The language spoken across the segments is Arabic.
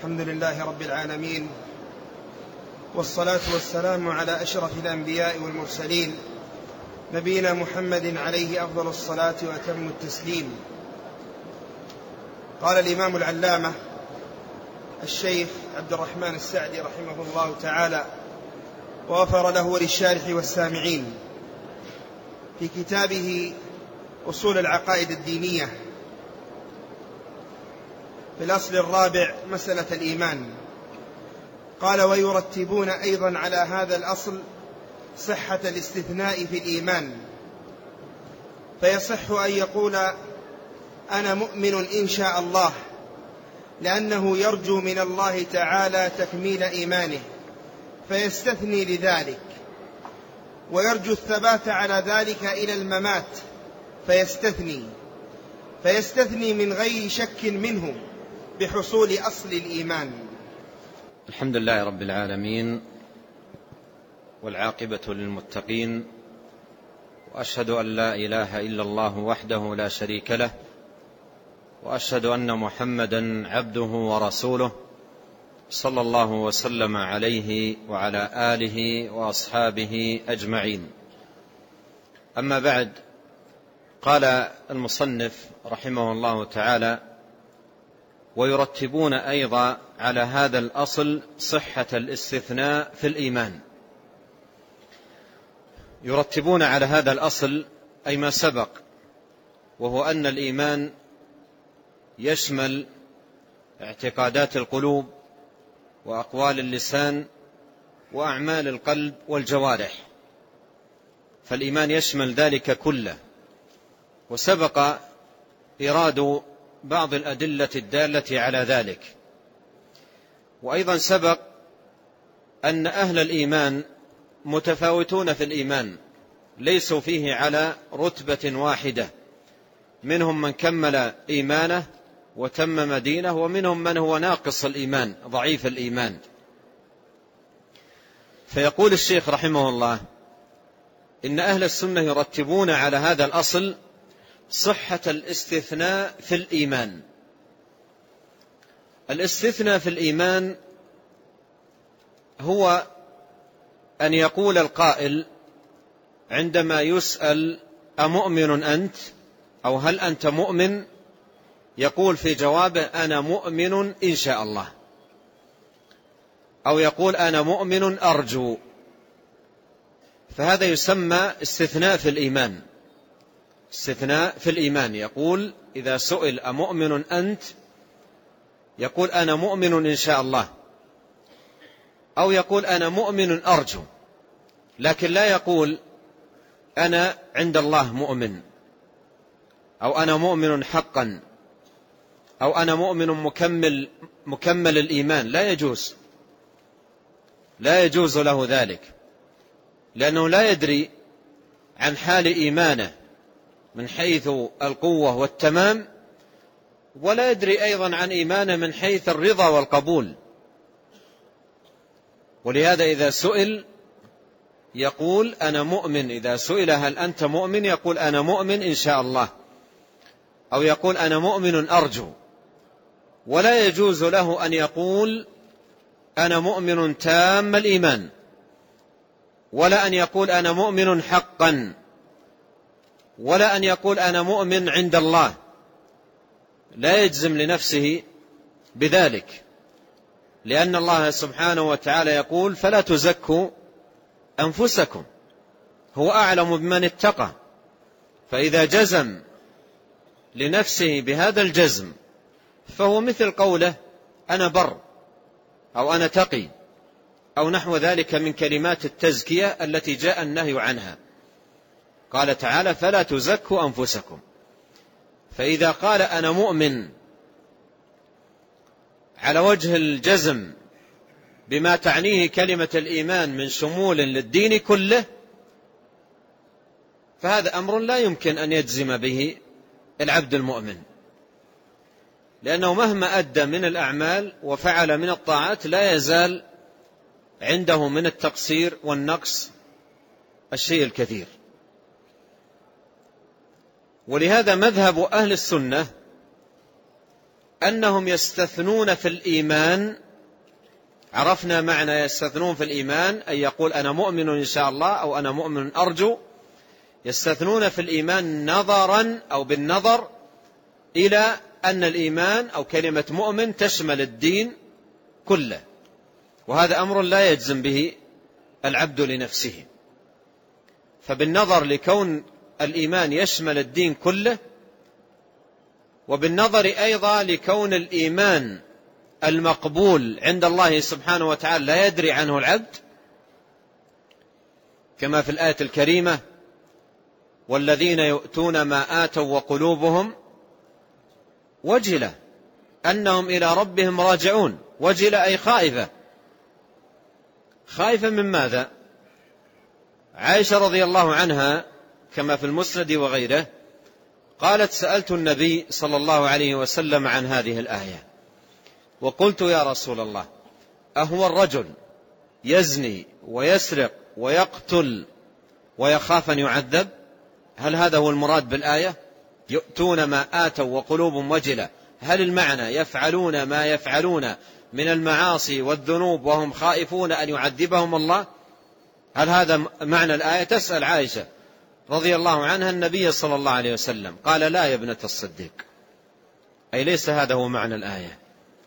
الحمد لله رب العالمين، والصلاة والسلام على أشرف الأنبياء والمرسلين، نبينا محمد عليه أفضل الصلاة وأتم التسليم. قال الإمام العلامة الشيخ عبد الرحمن السعدي رحمه الله تعالى وغفر له وللشارح والسامعين في كتابه أصول العقائد الدينية في الأصل الرابع مسألة الإيمان، قال: ويرتبون أيضا على هذا الأصل صحة الاستثناء في الإيمان، فيصح أن يقول أنا مؤمن إن شاء الله، لأنه يرجو من الله تعالى تكميل إيمانه فيستثني لذلك، ويرجو الثبات على ذلك إلى الممات فيستثني من غير شك منه بحصول أصل الإيمان. الحمد لله رب العالمين، والعاقبة للمتقين، وأشهد أن لا إله إلا الله وحده لا شريك له، وأشهد أن محمدا عبده ورسوله، صلى الله وسلم عليه وعلى آله وأصحابه أجمعين. أما بعد، قال المصنف رحمه الله تعالى: ويرتبون أيضا على هذا الأصل صحة الاستثناء في الإيمان. يرتبون على هذا الأصل أي ما سبق، وهو أن الإيمان يشمل اعتقادات القلوب وأقوال اللسان وأعمال القلب والجوارح، فالإيمان يشمل ذلك كله. وسبق إيراد بعض الأدلة الدالة على ذلك، وأيضا سبق أن أهل الإيمان متفاوتون في الإيمان، ليسوا فيه على رتبة واحدة، منهم من كمل إيمانه وتمم دينه، ومنهم من هو ناقص الإيمان ضعيف الإيمان. فيقول الشيخ رحمه الله: إن أهل السنة يرتبون على هذا الأصل صحة الاستثناء في الإيمان. الاستثناء في الإيمان هو أن يقول القائل عندما يسأل أمؤمن أنت، أو هل أنت مؤمن، يقول في جوابه أنا مؤمن إن شاء الله، أو يقول أنا مؤمن أرجو. فهذا يسمى استثناء في الإيمان. استثناء في الإيمان، يقول إذا سئل أمؤمن أنت يقول أنا مؤمن إن شاء الله، أو يقول أنا مؤمن أرجو، لكن لا يقول أنا عند الله مؤمن، أو أنا مؤمن حقا، أو أنا مؤمن مكمل الإيمان. لا يجوز له ذلك، لأنه لا يدري عن حال إيمانه من حيث القوة والتمام، ولا يدري أيضا عن إيمانه من حيث الرضا والقبول. ولهذا إذا سئل يقول أنا مؤمن، إذا سئل هل أنت مؤمن يقول أنا مؤمن إن شاء الله، أو يقول أنا مؤمن أرجو. ولا يجوز له أن يقول أنا مؤمن تام الإيمان، ولا أن يقول أنا مؤمن حقا، ولا أن يقول أنا مؤمن عند الله. لا يجزم لنفسه بذلك، لأن الله سبحانه وتعالى يقول فلا تزكوا أنفسكم، هو أعلم بمن اتقى. فإذا جزم لنفسه بهذا الجزم فهو مثل قوله أنا بر، أو أنا تقي، أو نحو ذلك من كلمات التزكية التي جاء النهي عنها. قال تعالى فلا تزكوا أنفسكم. فإذا قال أنا مؤمن على وجه الجزم بما تعنيه كلمة الإيمان من شمول للدين كله، فهذا أمر لا يمكن أن يجزم به العبد المؤمن، لأنه مهما أدى من الأعمال وفعل من الطاعات لا يزال عنده من التقصير والنقص الشيء الكثير. ولهذا مذهب أهل السنة أنهم يستثنون في الإيمان. عرفنا معنى يستثنون في الإيمان، أن يقول أنا مؤمن إن شاء الله أو أنا مؤمن أرجو. يستثنون في الإيمان نظرا أو بالنظر إلى أن الإيمان أو كلمة مؤمن تشمل الدين كله، وهذا أمر لا يجزم به العبد لنفسه. فبالنظر لكون الإيمان يشمل الدين كله، وبالنظر أيضا لكون الإيمان المقبول عند الله سبحانه وتعالى لا يدري عنه العبد، كما في الآية الكريمة والذين يؤتون ما آتوا وقلوبهم وجلة أنهم إلى ربهم راجعون. وجلة أي خائفة. خائفة من ماذا؟ عائشة رضي الله عنها كما في المسند وغيره قالت سألت النبي صلى الله عليه وسلم عن هذه الآية وقلت يا رسول الله أهو الرجل يزني ويسرق ويقتل ويخاف أن يعذب؟ هل هذا هو المراد بالآية؟ يؤتون ما آتوا وقلوبهم وجلة، هل المعنى يفعلون ما يفعلون من المعاصي والذنوب وهم خائفون أن يعذبهم الله؟ هل هذا معنى الآية؟ تسأل عائشة رضي الله عنها النبي صلى الله عليه وسلم. قال لا يا ابنة الصديق، أي ليس هذا هو معنى الآية،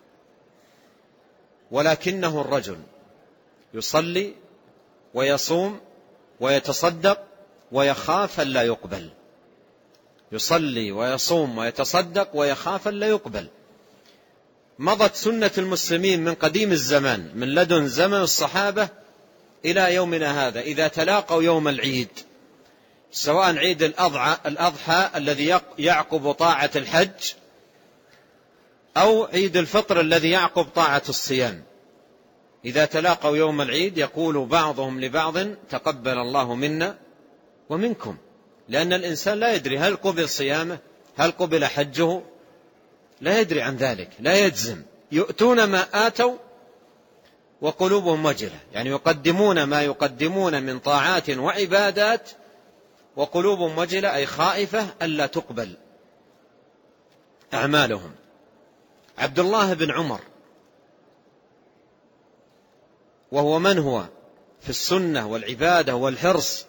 ولكنه الرجل يصلي ويصوم ويتصدق ويخاف ألا يقبل. يصلي ويصوم ويتصدق ويخاف ألا يقبل. مضت سنة المسلمين من قديم الزمان، من لدن زمن الصحابة إلى يومنا هذا، إذا تلاقوا يوم العيد، سواء عيد الأضحى الذي يعقب طاعة الحج أو عيد الفطر الذي يعقب طاعة الصيام، إذا تلاقوا يوم العيد يقول بعضهم لبعض تقبل الله منا ومنكم، لأن الإنسان لا يدري هل قبل صيامه هل قبل حجه، لا يدري عن ذلك، لا يجزم. يؤتون ما آتوا وقلوبهم وجلة، يعني يقدمون ما يقدمون من طاعات وعبادات وقلوبهم وجلة، أي خائفة ألا تقبل أعمالهم. عبد الله بن عمر، وهو من هو في السنة والعبادة والحرص،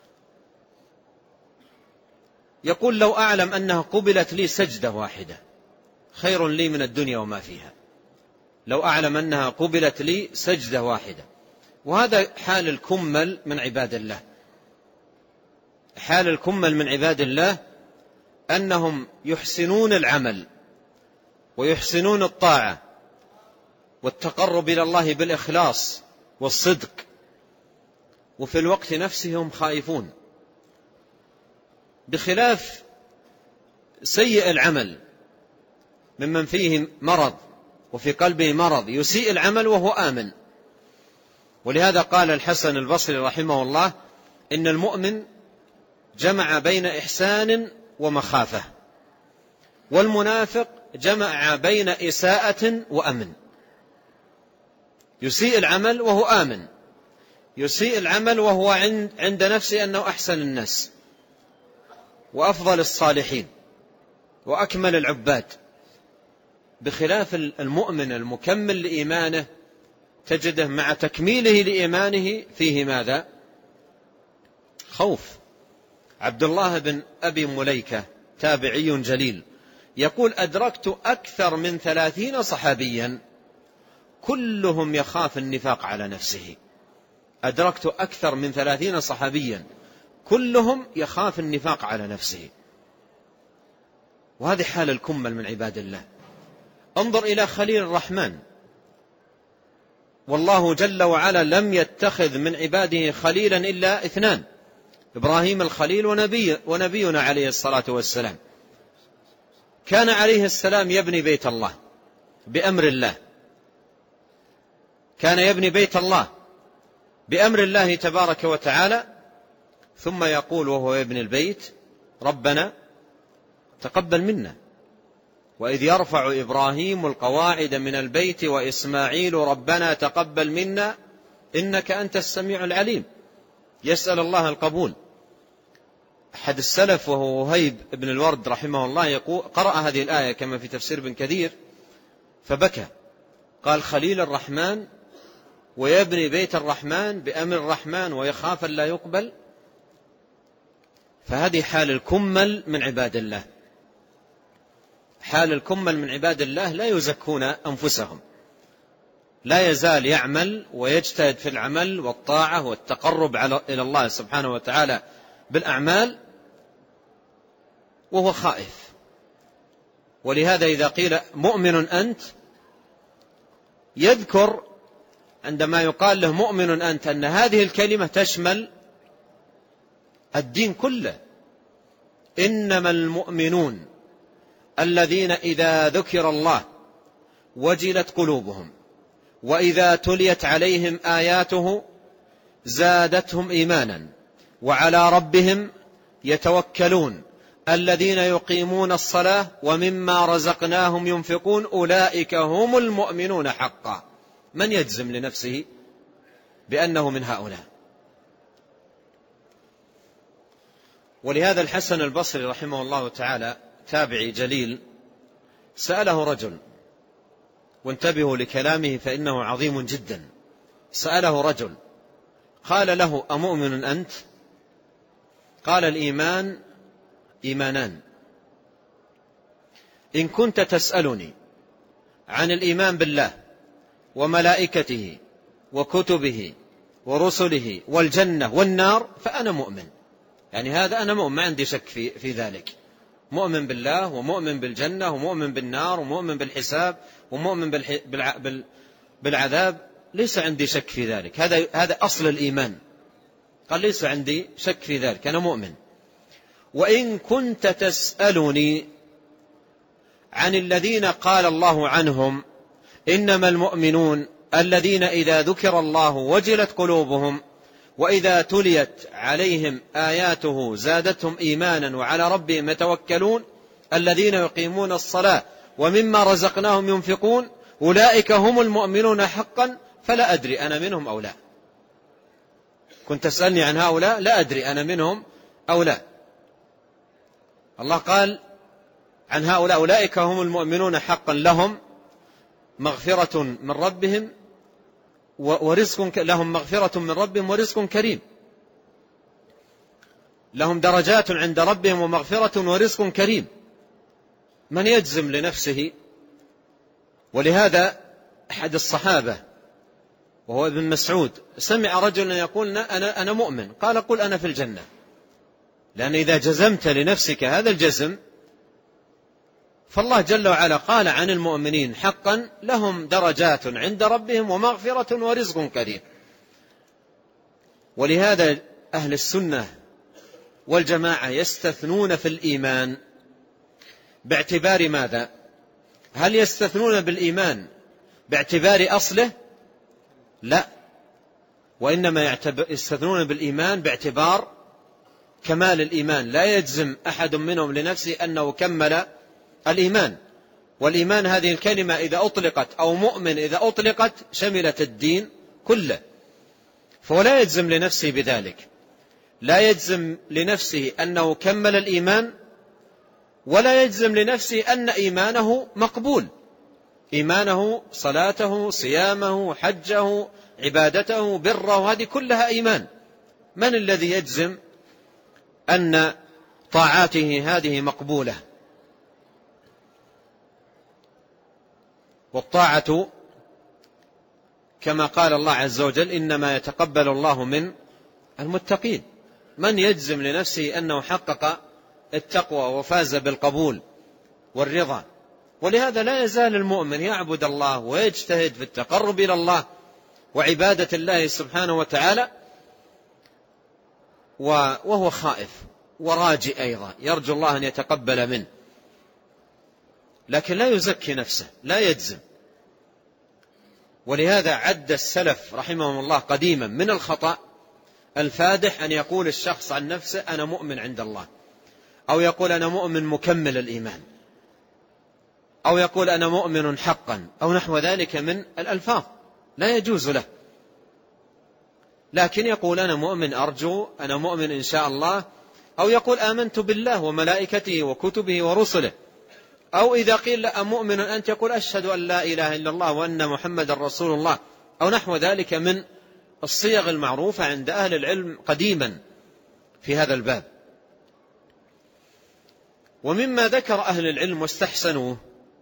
يقول لو أعلم أنها قبلت لي سجدة واحدة خير لي من الدنيا وما فيها. لو أعلم أنها قبلت لي سجدة واحدة. وهذا حال الكمل من عباد الله. حال الكمل من عباد الله أنهم يحسنون العمل ويحسنون الطاعة والتقرب إلى الله بالإخلاص والصدق، وفي الوقت نفسه هم خائفون، بخلاف سيء العمل ممن فيه مرض وفي قلبه مرض يسيء العمل وهو آمن. ولهذا قال الحسن البصري رحمه الله إن المؤمن جمع بين إحسان ومخافة، والمنافق جمع بين إساءة وأمن. يسيء العمل وهو آمن، يسيء العمل وهو عند نفسه أنه أحسن الناس وأفضل الصالحين وأكمل العباد، بخلاف المؤمن المكمل لإيمانه تجده مع تكميله لإيمانه فيه ماذا؟ خوف. عبد الله بن أبي مليكة تابعي جليل يقول أدركت أكثر من 30 صحابيا كلهم يخاف النفاق على نفسه. أدركت أكثر من 30 صحابيا كلهم يخاف النفاق على نفسه. وهذه حال الكمل من عباد الله. انظر إلى خليل الرحمن، والله جل وعلا لم يتخذ من عباده خليلا إلا 2، إبراهيم الخليل ونبينا عليه الصلاة والسلام. كان عليه السلام يبني بيت الله بأمر الله، كان يبني بيت الله بأمر الله تبارك وتعالى، ثم يقول وهو يبني البيت ربنا تقبل منا، وإذ يرفع إبراهيم القواعد من البيت وإسماعيل ربنا تقبل منا إنك أنت السميع العليم، يسأل الله القبول. أحد السلف وهو وهيب بن الورد رحمه الله يقول قرأ هذه الآية كما في تفسير ابن كثير، فبكى، قال خليل الرحمن ويبني بيت الرحمن بأمر الرحمن ويخاف أن لا يقبل. فهذه حال الكمل من عباد الله، حال الكمل من عباد الله لا يزكون أنفسهم، لا يزال يعمل ويجتهد في العمل والطاعة والتقرب إلى الله سبحانه وتعالى بالأعمال وهو خائف. ولهذا إذا قيل مؤمن أنت، يذكر عندما يقال له مؤمن أنت أن هذه الكلمة تشمل الدين كله. إنما المؤمنون الذين إذا ذكر الله وجلت قلوبهم وإذا تليت عليهم آياته زادتهم إيمانا وعلى ربهم يتوكلون الذين يقيمون الصلاة ومما رزقناهم ينفقون أولئك هم المؤمنون حقا. من يجزم لنفسه بأنه من هؤلاء؟ ولهذا الحسن البصري رحمه الله تعالى تابعي جليل سأله رجل، وانتبهوا لكلامه فإنه عظيم جدا. سأله رجل قال له أمؤمن أنت؟ قال الإيمان إيمانان، إن كنت تسألني عن الإيمان بالله وملائكته وكتبه ورسله والجنة والنار فأنا مؤمن. يعني هذا أنا مؤمن، ما عندي شك في ذلك، مؤمن بالله ومؤمن بالجنة ومؤمن بالنار ومؤمن بالحساب ومؤمن بالعذاب، ليس عندي شك في ذلك، هذا أصل الإيمان. قال ليس عندي شك في ذلك، أنا مؤمن. وإن كنت تسألني عن الذين قال الله عنهم إنما المؤمنون الذين إذا ذكر الله وجلت قلوبهم وإذا تليت عليهم آياته زادتهم إيمانا وعلى ربهم يتوكلون الذين يقيمون الصلاة ومما رزقناهم ينفقون أولئك هم المؤمنون حقا، فلا أدري أنا منهم أو لا. كنت تسألني عن هؤلاء لا أدري أنا منهم أو لا. الله قال عن هؤلاء أولئك هم المؤمنون حقا لهم مغفرة من ربهم لهم مغفرة من ربهم ورزق كريم، لهم درجات عند ربهم ومغفرة ورزق كريم. من يجزم لنفسه؟ ولهذا أحد الصحابة وهو ابن مسعود سمع رجلا يقول أنا مؤمن، قال قل أنا في الجنة، لأن إذا جزمت لنفسك هذا الجزم فالله جل وعلا قال عن المؤمنين حقا لهم درجات عند ربهم ومغفرة ورزق كريم. ولهذا أهل السنة والجماعة يستثنون في الإيمان باعتبار ماذا؟ هل يستثنون بالإيمان باعتبار أصله؟ لا، وإنما يستثنون بالإيمان باعتبار كمال الإيمان. لا يجزم أحد منهم لنفسه أنه كمل الإيمان. والإيمان هذه الكلمة إذا أطلقت أو مؤمن إذا أطلقت شملت الدين كله، فهو لا يجزم لنفسه بذلك، لا يجزم لنفسه أنه كمل الإيمان، ولا يجزم لنفسه أن إيمانه مقبول، إيمانه صلاته صيامه حجه عبادته بره هذه كلها إيمان. من الذي يجزم أن طاعاته هذه مقبولة؟ والطاعة كما قال الله عز وجل إنما يتقبل الله من المتقين. من يجزم لنفسه أنه حقق التقوى وفاز بالقبول والرضا؟ ولهذا لا يزال المؤمن يعبد الله ويجتهد في التقرب إلى الله وعبادة الله سبحانه وتعالى وهو خائف وراجي أيضا، يرجو الله أن يتقبل منه، لكن لا يزكي نفسه، لا يجزم. ولهذا عد السلف رحمهم الله قديما من الخطأ الفادح أن يقول الشخص عن نفسه أنا مؤمن عند الله، أو يقول أنا مؤمن مكمل الإيمان، أو يقول أنا مؤمن حقا، أو نحو ذلك من الألفاظ، لا يجوز له. لكن يقول أنا مؤمن أرجو، أنا مؤمن إن شاء الله، أو يقول آمنت بالله وملائكته وكتبه ورسله، أو إذا قيل أمؤمن أنت يقول أشهد أن لا إله إلا الله وأن محمد رسول الله، أو نحو ذلك من الصيغ المعروفة عند أهل العلم قديما في هذا الباب. ومما ذكر أهل العلم واستحسنوه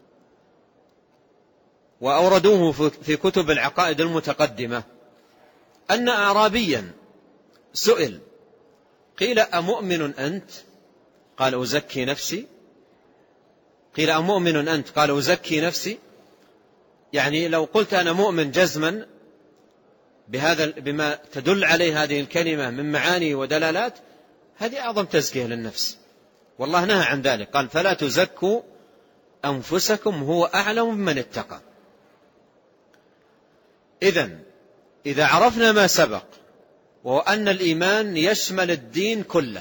وأوردوه في كتب العقائد المتقدمة أن أعرابيا سئل قيل أمؤمن أنت؟ قال أزكي نفسي. قيل أمؤمن أنت؟ قال أزكي نفسي. يعني لو قلت أنا مؤمن جزما بما تدل عليه هذه الكلمة من معاني ودلالات، هذه أعظم تزكية للنفس، والله نهى عن ذلك، قال فلا تزكوا أنفسكم هو أعلم بمن اتقى. إذا عرفنا ما سبق وهو أن الإيمان يشمل الدين كله،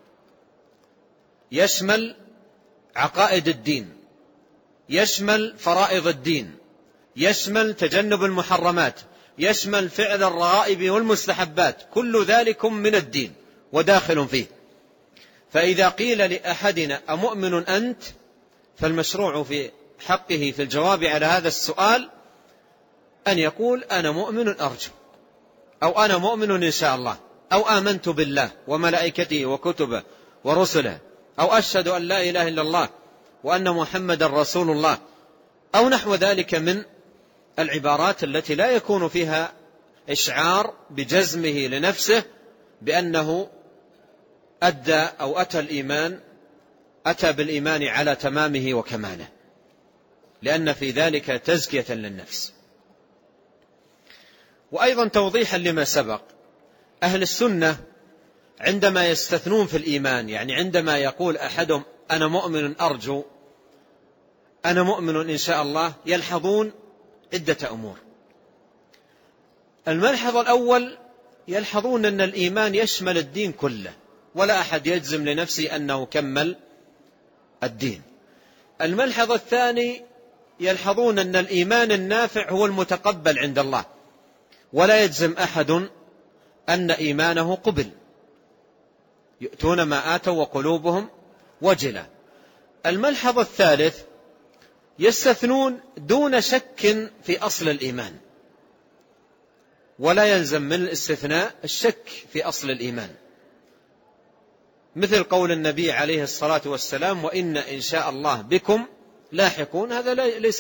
يشمل عقائد الدين، يشمل فرائض الدين، يشمل تجنب المحرمات، يشمل فعل الرغائب والمستحبات، كل ذلك من الدين وداخل فيه. فإذا قيل لأحدنا أمؤمن أنت؟ فالمشروع في حقه في الجواب على هذا السؤال أن يقول أنا مؤمن أرجو، أو أنا مؤمن إن شاء الله، أو آمنت بالله وملائكته وكتبه ورسله، أو أشهد أن لا إله إلا الله وأن محمد رسول الله، أو نحو ذلك من العبارات التي لا يكون فيها إشعار بجزمه لنفسه بأنه أدى أو أتى بالإيمان على تمامه وكماله، لأن في ذلك تزكية للنفس. وأيضا توضيحا لما سبق، أهل السنة عندما يستثنون في الإيمان، يعني عندما يقول أحدهم أنا مؤمن أرجو، أنا مؤمن إن شاء الله، يلحظون عدة أمور. الملحظ الأول يلحظون أن الإيمان يشمل الدين كله، ولا أحد يجزم لنفسه أنه كمل الدين. الملحظ الثاني يلحظون أن الإيمان النافع هو المتقبل عند الله، ولا يجزم أحد أن إيمانه قبل، يؤتون ما آتوا وقلوبهم وجلة. الملحظ الثالث يستثنون دون شك في أصل الإيمان، ولا يلزم من الاستثناء الشك في أصل الإيمان، مثل قول النبي عليه الصلاة والسلام وإن إن شاء الله بكم لاحقون، هذا ليس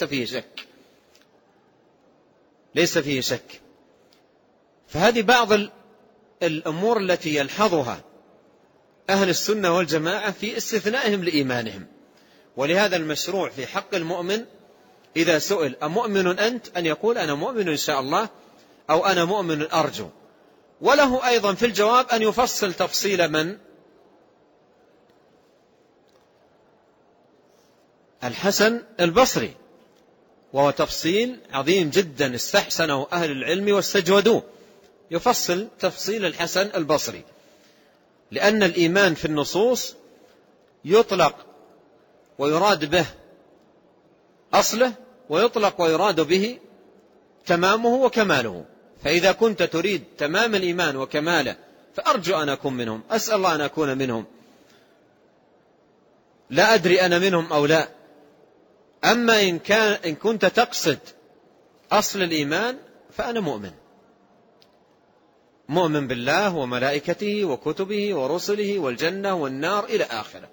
فيه شك. فهذه بعض الأمور التي يلحظها أهل السنة والجماعة في استثنائهم لإيمانهم. ولهذا المشروع في حق المؤمن إذا سئل أمؤمن أنت؟ أن يقول أنا مؤمن إن شاء الله، أو أنا مؤمن أرجو. وله أيضا في الجواب أن يفصل تفصيل من؟ الحسن البصري، وهو تفصيل عظيم جدا استحسنه أهل العلم واستجودوه، يفصل تفصيل الحسن البصري، لأن الإيمان في النصوص يطلق ويراد به أصله، ويطلق ويراد به تمامه وكماله. فإذا كنت تريد تمام الإيمان وكماله فأرجو أن أكون منهم، أسأل الله أن أكون منهم، لا أدري أنا منهم أو لا. أما إن كنت تقصد أصل الإيمان فأنا مؤمن بالله وملائكته وكتبه ورسله والجنة والنار إلى آخره.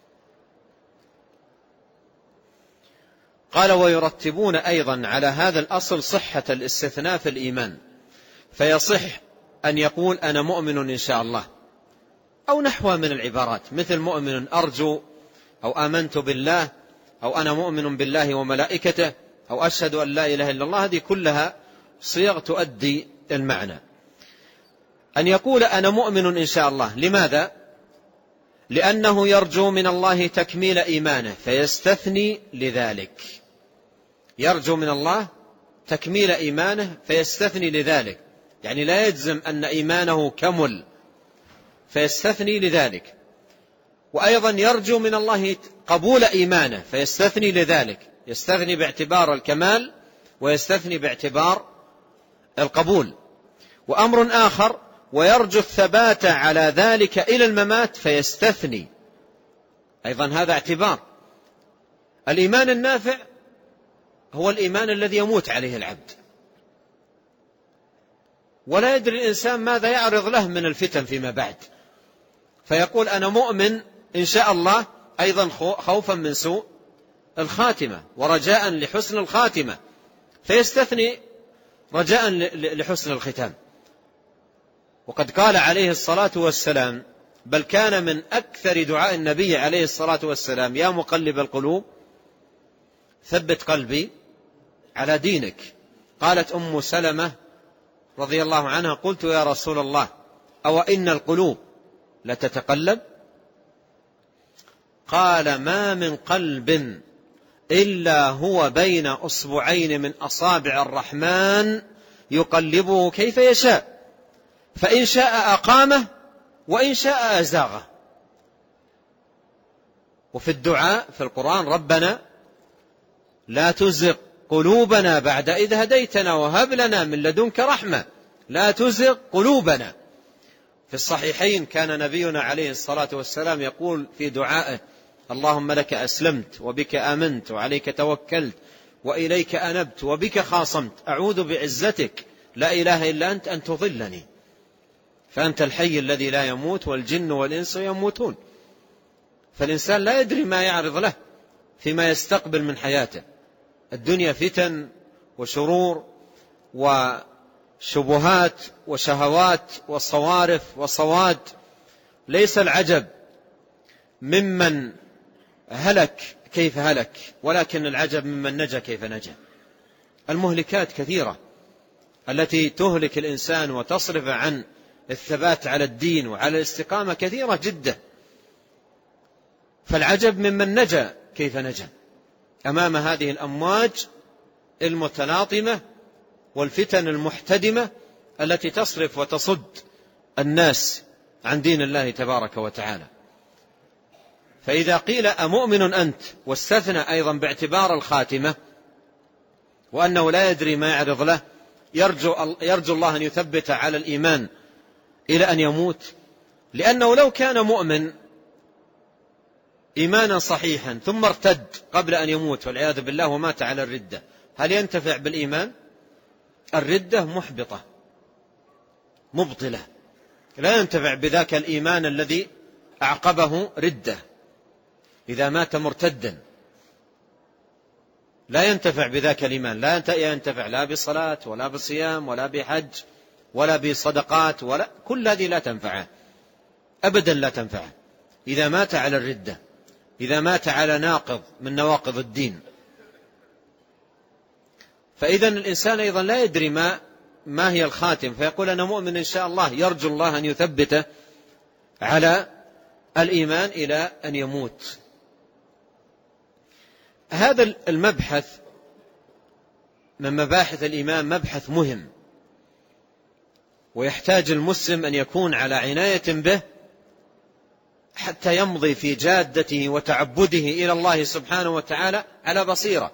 قال ويرتبون أيضا على هذا الأصل صحة الاستثناء في الإيمان، فيصح أن يقول أنا مؤمن إن شاء الله، أو نحو من العبارات مثل مؤمن أرجو، أو آمنت بالله، أو أنا مؤمن بالله وملائكته، أو أشهد أن لا إله إلا الله. هذه كلها صيغ تؤدي المعنى. أن يقول أنا مؤمن إن شاء الله، لماذا؟ لأنه يرجو من الله تكميل إيمانه فيستثني لذلك، يرجو من الله تكميل إيمانه فيستثني لذلك، يعني لا يجزم أن إيمانه كمل فيستثني لذلك. وأيضا يرجو من الله قبول إيمانه فيستثني لذلك، يستثني باعتبار الكمال ويستثني باعتبار القبول. وأمر آخر ويرجو الثبات على ذلك إلى الممات فيستثني، أيضا هذا اعتبار. الإيمان النافع هو الإيمان الذي يموت عليه العبد، ولا يدري الإنسان ماذا يعرض له من الفتن فيما بعد، فيقول أنا مؤمن إن شاء الله، أيضا خوفا من سوء الخاتمة ورجاء لحسن الخاتمة، فيستثني رجاء لحسن الختام. وقد قال عليه الصلاة والسلام: بل كان من أكثر دعاء النبي عليه الصلاة والسلام: يا مقلب القلوب ثبت قلبي على دينك. قالت أم سلمة رضي الله عنها: قلت يا رسول الله أو إن القلوب لتتقلب؟ قال: ما من قلب إلا هو بين أصبعين من أصابع الرحمن يقلبه كيف يشاء، فإن شاء أقامه وإن شاء أزاغه. وفي الدعاء في القرآن: ربنا لا تزغ قلوبنا بعد إذ هديتنا وهب لنا من لدنك رحمة. لا تزغ قلوبنا. في الصحيحين كان نبينا عليه الصلاة والسلام يقول في دعائه: اللهم لك أسلمت وبك آمنت وعليك توكلت وإليك أنبت وبك خاصمت، أعوذ بعزتك لا إله إلا أنت أن تضلني، فأنت الحي الذي لا يموت والجن والإنس يموتون. فالإنسان لا يدري ما يعرض له فيما يستقبل من حياته. الدنيا فتن وشرور وشبهات وشهوات وصوارف وصواد. ليس العجب ممن هلك كيف هلك، ولكن العجب ممن نجا كيف نجا. المهلكات كثيرة التي تهلك الإنسان وتصرف عن الثبات على الدين وعلى الاستقامة كثيرة جدا، فالعجب ممن نجا كيف نجا أمام هذه الأمواج المتلاطمة والفتن المحتدمة التي تصرف وتصد الناس عن دين الله تبارك وتعالى. فإذا قيل أمؤمن أنت، واستثنى أيضا باعتبار الخاتمة وأنه لا يدري ما يعرض له، يرجو الله أن يثبت على الإيمان إلى أن يموت، لأنه لو كان مؤمن إيمانا صحيحا ثم ارتد قبل أن يموت والعياذ بالله ومات على الردة، هل ينتفع بالإيمان؟ الردة محبطة مبطلة، لا ينتفع بذاك الإيمان الذي أعقبه ردة. إذا مات مرتدا لا ينتفع بذاك الإيمان، لا ينتفع لا بصلاة ولا بصيام ولا بحج ولا بصدقات، ولا كل هذه لا تنفعه أبدا، لا تنفعه إذا مات على الردة، إذا مات على ناقض من نواقض الدين. فإذا الإنسان أيضا لا يدري ما هي الخاتم، فيقول أنا مؤمن إن شاء الله، يرجو الله أن يثبته على الإيمان إلى أن يموت. هذا المبحث من مباحث الإيمان مبحث مهم، ويحتاج المسلم أن يكون على عناية به حتى يمضي في جادته وتعبده إلى الله سبحانه وتعالى على بصيرة.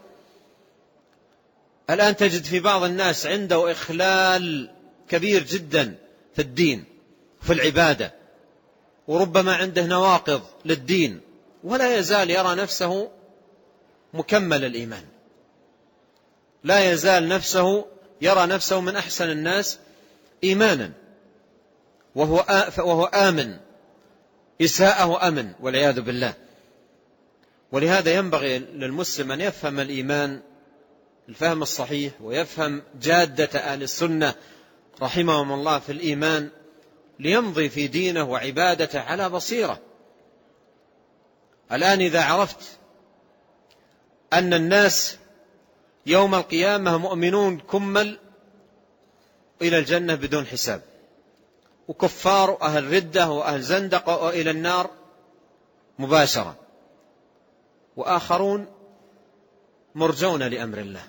الآن تجد في بعض الناس عنده إخلال كبير جدا في الدين في العبادة، وربما عنده نواقض للدين، ولا يزال يرى نفسه مكمل الإيمان، لا يزال يرى نفسه من أحسن الناس إيمانا، وهو آمن، إساءه أمن والعياذ بالله. ولهذا ينبغي للمسلم أن يفهم الإيمان الفهم الصحيح، ويفهم جادة أهل السنة رحمهم الله في الإيمان، ليمضي في دينه وعبادته على بصيرة. الآن إذا عرفت أن الناس يوم القيامة مؤمنون كمل إلى الجنة بدون حساب، وكفار أهل ردة وأهل زندقة إلى النار مباشرة، وآخرون مرجون لأمر الله،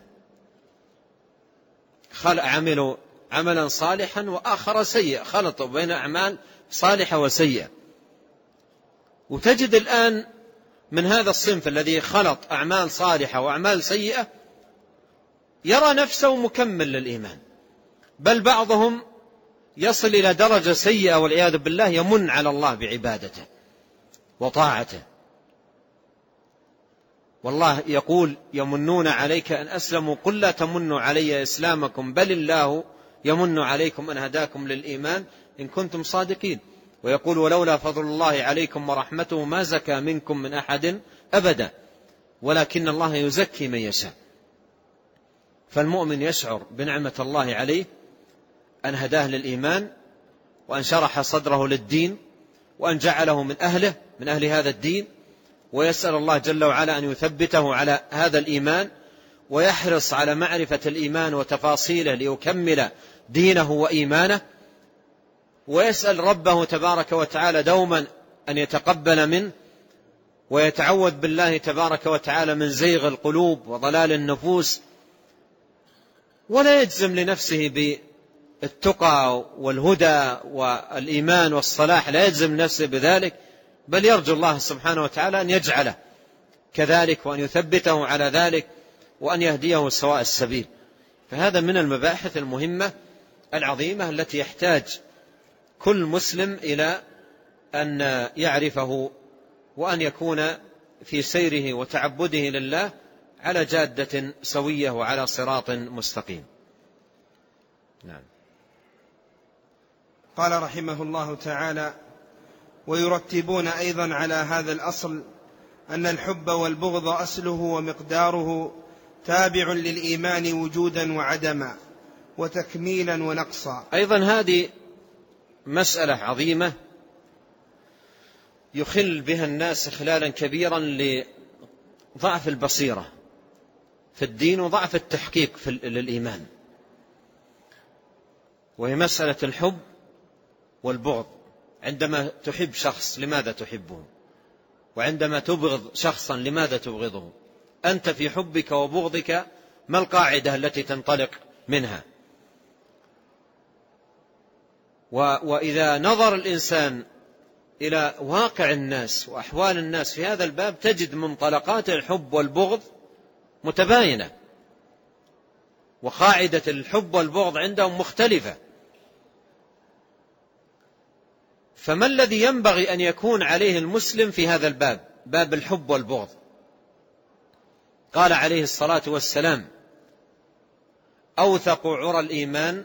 عملوا عملا صالحا وآخر سيء، خلطوا بين أعمال صالحة وسيئة. وتجد الآن من هذا الصنف الذي خلط أعمال صالحة وأعمال سيئة يرى نفسه مكمل للإيمان، بل بعضهم يصل إلى درجة سيئة والعياذ بالله، يمن على الله بعبادته وطاعته. والله يقول يمنون عليك أن أسلموا قل لا تمنوا علي إسلامكم بل الله يمن عليكم أن هداكم للإيمان إن كنتم صادقين. ويقول ولولا فضل الله عليكم ورحمته ما زكى منكم من أحد أبدا ولكن الله يزكي من يشاء. فالمؤمن يشعر بنعمة الله عليه أن هداه للإيمان وأن شرح صدره للدين وأن جعله من أهله من أهل هذا الدين، ويسأل الله جل وعلا أن يثبته على هذا الإيمان ويحرص على معرفة الإيمان وتفاصيله ليكمل دينه وإيمانه، ويسأل ربه تبارك وتعالى دوما أن يتقبل منه، ويتعوذ بالله تبارك وتعالى من زيغ القلوب وضلال النفوس، ولا يجزم لنفسه بالتقى والهدى والإيمان والصلاح، لا يجزم نفسه بذلك، بل يرجو الله سبحانه وتعالى أن يجعله كذلك وأن يثبته على ذلك وأن يهديه سواء السبيل. فهذا من المباحث المهمة العظيمة التي يحتاج كل مسلم إلى أن يعرفه وأن يكون في سيره وتعبده لله على جادة سوية وعلى صراط مستقيم. نعم. قال رحمه الله تعالى: ويرتبون أيضا على هذا الأصل أن الحب والبغض أصله ومقداره تابع للإيمان وجودا وعدما وتكميلا ونقصا. أيضا هذه مسألة عظيمة يخل بها الناس إخلالا كبيرا لضعف البصيرة في الدين وضعف التحقيق للإيمان، وهي مسألة الحب والبغض. عندما تحب شخص لماذا تحبه؟ وعندما تبغض شخصا لماذا تبغضه؟ أنت في حبك وبغضك ما القاعدة التي تنطلق منها؟ وإذا نظر الإنسان إلى واقع الناس وأحوال الناس في هذا الباب تجد منطلقات الحب والبغض متباينة، وقاعدة الحب والبغض عندهم مختلفة. فما الذي ينبغي أن يكون عليه المسلم في هذا الباب، باب الحب والبغض؟ قال عليه الصلاة والسلام: أوثق عرى الإيمان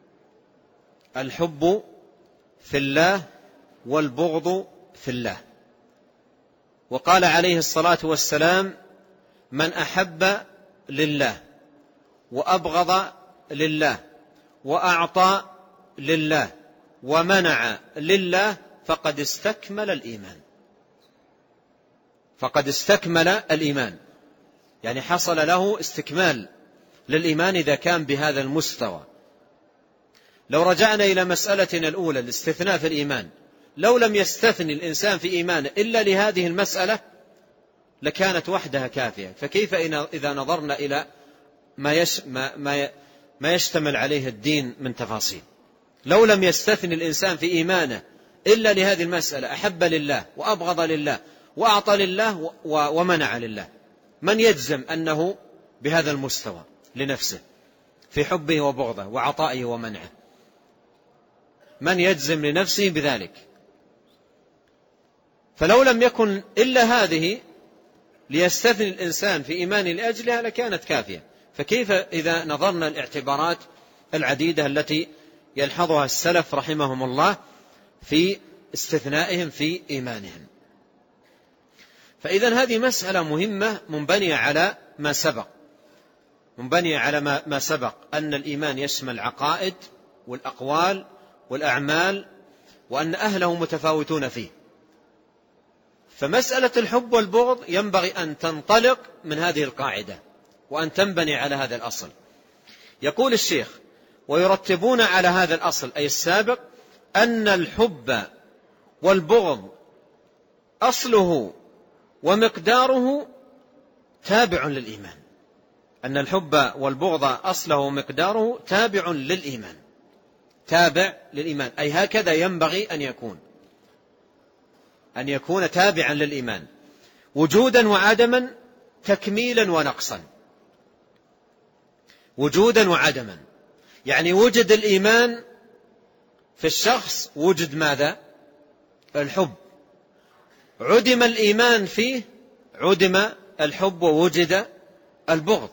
الحب في الله والبغض في الله. وقال عليه الصلاة والسلام: من أحب لله وأبغض لله وأعطى لله ومنع لله فقد استكمل الإيمان. فقد استكمل الإيمان، يعني حصل له استكمال للإيمان إذا كان بهذا المستوى. لو رجعنا إلى مسألتنا الأولى الاستثناء في الإيمان، لو لم يستثني الإنسان في إيمانه إلا لهذه المسألة لكانت وحدها كافية، فكيف إذا نظرنا إلى ما يشتمل عليه الدين من تفاصيل؟ لو لم يستثني الإنسان في إيمانه إلا لهذه المسألة، أحب لله وأبغض لله وأعطى لله ومنع لله، من يجزم أنه بهذا المستوى لنفسه في حبه وبغضه وعطائه ومنعه؟ من يجزم لنفسه بذلك؟ فلو لم يكن إلا هذه ليستثني الإنسان في إيمانه لأجلها لكانت كافية، فكيف إذا نظرنا الاعتبارات العديدة التي يلحظها السلف رحمهم الله في استثنائهم في إيمانهم؟ فإذا هذه مسألة مهمة منبنية على ما سبق، منبنية على ما سبق أن الإيمان يشمل العقائد والأقوال والأعمال، وأن أهله متفاوتون فيه. فمسألة الحب والبغض ينبغي أن تنطلق من هذه القاعدة وأن تنبني على هذا الأصل. يقول الشيخ: ويرتبون على هذا الأصل أي السابق أن الحب والبغض أصله ومقداره تابع للإيمان. أن الحب والبغض أصله ومقداره تابع للإيمان، تابع للإيمان، أي هكذا ينبغي أن يكون تابعا للإيمان وجودا وعدما، تكميلا ونقصا. وجودا وعدما يعني وجد الإيمان في الشخص، وجد ماذا؟ الحب. عدم الإيمان فيه، عدم الحب ووجد البغض.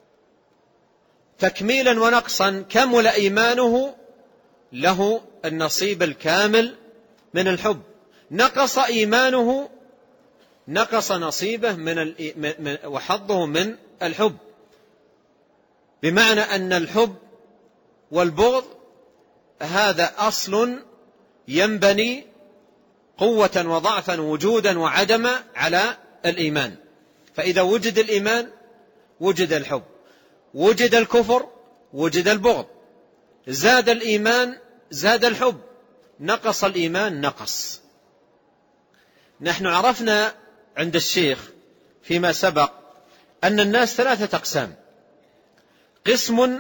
تكميلا ونقصا، كمل إيمانه له النصيب الكامل من الحب، نقص إيمانه نقص نصيبه وحظه من الحب، بمعنى أن الحب والبغض هذا أصل ينبني قوة وضعفا وجودا وعدما على الإيمان. فإذا وجد الإيمان وجد الحب، وجد الكفر وجد البغض، زاد الإيمان زاد الحب، نقص الإيمان نقص. نحن عرفنا عند الشيخ فيما سبق أن الناس ثلاثة أقسام: قسم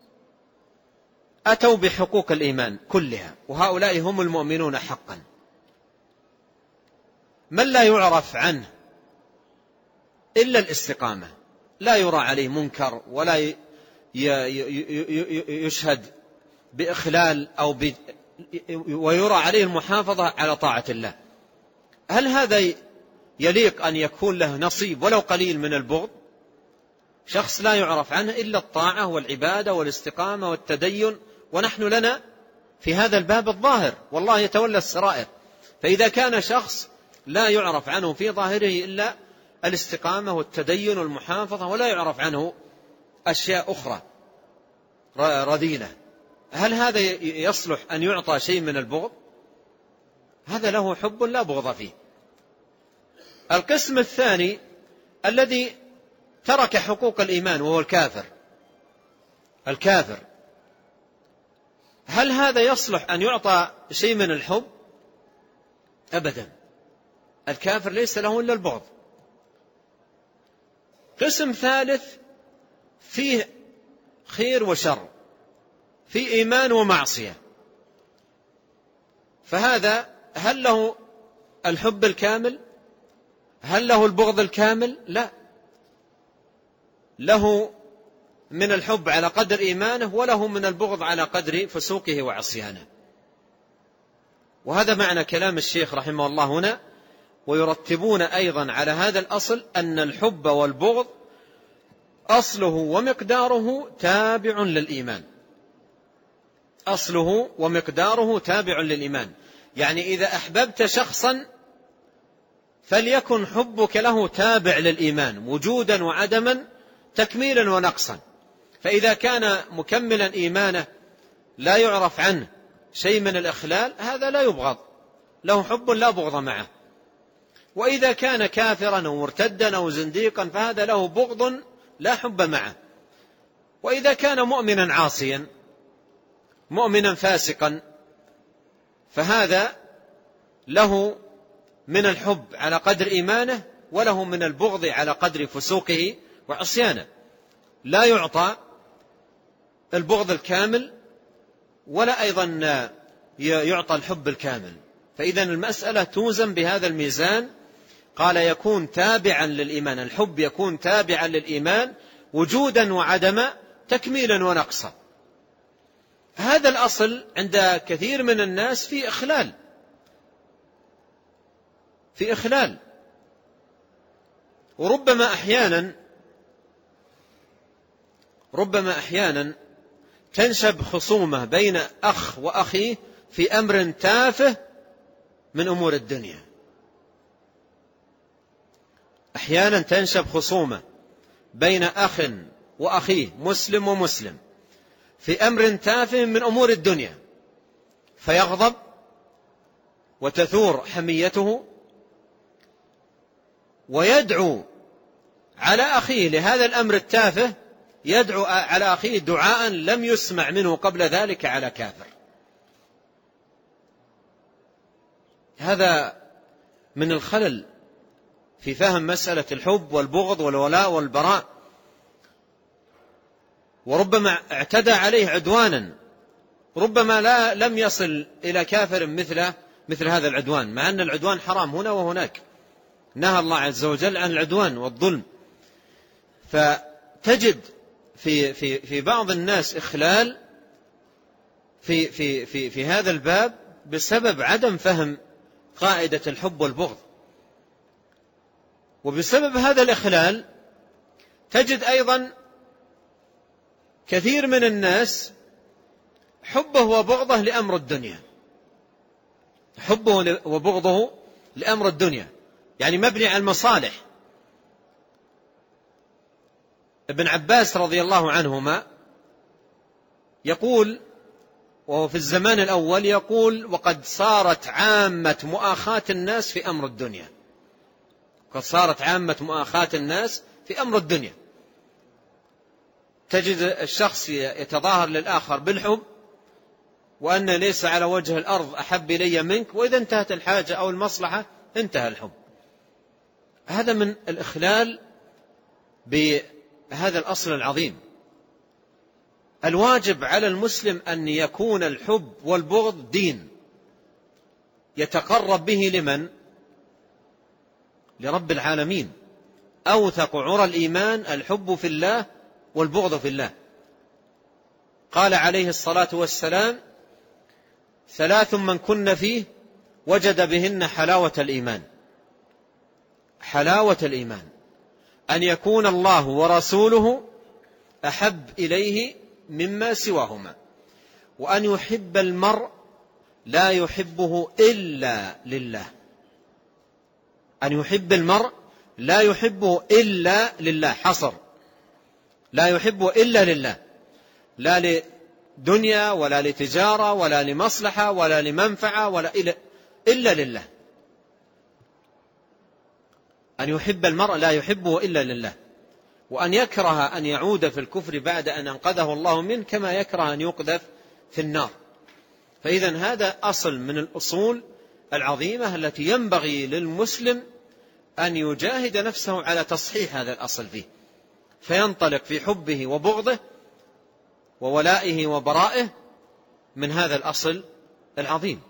أتوا بحقوق الإيمان كلها، وهؤلاء هم المؤمنون حقا، من لا يعرف عنه إلا الاستقامة، لا يرى عليه منكر ولا يشهد بإخلال ويرى عليه المحافظة على طاعة الله. هل هذا يليق أن يكون له نصيب ولو قليل من البغض؟ شخص لا يعرف عنه إلا الطاعة والعبادة والاستقامة والتدين، ونحن لنا في هذا الباب الظاهر، والله يتولى السرائر. فإذا كان شخص لا يعرف عنه في ظاهره إلا الاستقامة والتدين والمحافظة، ولا يعرف عنه أشياء أخرى رذيلة، هل هذا يصلح أن يعطى شيء من البغض؟ هذا له حب لا بغض فيه. القسم الثاني الذي ترك حقوق الإيمان وهو الكافر، هل هذا يصلح أن يعطى شيء من الحب؟ أبدا، الكافر ليس له إلا البغض. قسم ثالث فيه خير وشر، في إيمان ومعصية، فهذا هل له الحب الكامل؟ هل له البغض الكامل؟ لا، له من الحب على قدر إيمانه، وله من البغض على قدر فسوقه وعصيانه. وهذا معنى كلام الشيخ رحمه الله هنا: ويرتبون أيضا على هذا الأصل أن الحب والبغض أصله ومقداره تابع للإيمان. أصله ومقداره تابع للإيمان، يعني إذا أحببت شخصا فليكن حبك له تابع للإيمان وجودا وعدما، تكميلا ونقصا. فإذا كان مكملا إيمانه لا يعرف عنه شيء من الإخلال، هذا لا يبغض، له حب لا بغض معه. وإذا كان كافرا أو مرتدا أو زنديقا فهذا له بغض لا حب معه. وإذا كان مؤمنا عاصيا مؤمنا فاسقا فهذا له من الحب على قدر إيمانه، وله من البغض على قدر فسوقه وعصيانه. لا يعطى البغض الكامل ولا أيضا يعطى الحب الكامل. فإذا المسألة توزن بهذا الميزان. قال يكون تابعا للإيمان، الحب يكون تابعا للإيمان وجودا وعدما، تكميلا ونقصا. هذا الأصل عند كثير من الناس في إخلال. وربما أحيانا تنشب خصومة بين أخ وأخيه في أمر تافه من أمور الدنيا. أحيانا تنشب خصومة بين أخ وأخيه مسلم ومسلم في أمر تافه من أمور الدنيا، فيغضب وتثور حميته ويدعو على أخيه لهذا الأمر التافه، يدعو على أخيه دعاء لم يسمع منه قبل ذلك على كافر. هذا من الخلل في فهم مسألة الحب والبغض والولاء والبراء. وربما اعتدى عليه عدوانا، ربما لم يصل إلى كافر مثل هذا العدوان، مع أن العدوان حرام هنا وهناك، نهى الله عز وجل عن العدوان والظلم. فتجد في بعض الناس إخلال في هذا الباب بسبب عدم فهم قاعدة الحب والبغض. وبسبب هذا الإخلال تجد أيضا كثير من الناس حبه وبغضه لأمر الدنيا، حبه وبغضه لأمر الدنيا، يعني مبني على المصالح. ابن عباس رضي الله عنهما يقول، وهو في الزمان الأول، يقول: وقد صارت عامة مؤاخاة الناس في أمر الدنيا. قد صارت عامة مؤاخاة الناس في أمر الدنيا. تجد الشخص يتظاهر للآخر بالحب، وأن ليس على وجه الأرض أحب إلي منك، وإذا انتهت الحاجة أو المصلحة انتهى الحب. هذا من الإخلال بهذا الأصل العظيم. الواجب على المسلم أن يكون الحب والبغض دين يتقرب به لمن؟ لرب العالمين. أوثق عرى الإيمان الحب في الله والبغض في الله. قال عليه الصلاة والسلام: 3 من كن فيه وجد بهن حلاوة الإيمان. حلاوة الإيمان أن يكون الله ورسوله أحب إليه مما سواهما، وأن يحب المرء لا يحبه إلا لله. أن يحب المرء لا يحبه إلا لله، حصر، لا يحبه إلا لله، لا لدنيا ولا لتجارة ولا لمصلحة ولا لمنفعة ولا إلا لله. أن يحب المرء لا يحبه إلا لله، وأن يكره أن يعود في الكفر بعد أن أنقذه الله منه، كما يكره أن يقذف في النار. فإذا هذا أصل من الأصول العظيمة التي ينبغي للمسلم أن يجاهد نفسه على تصحيح هذا الأصل فيه، فينطلق في حبه وبغضه وولائه وبرائه من هذا الأصل العظيم.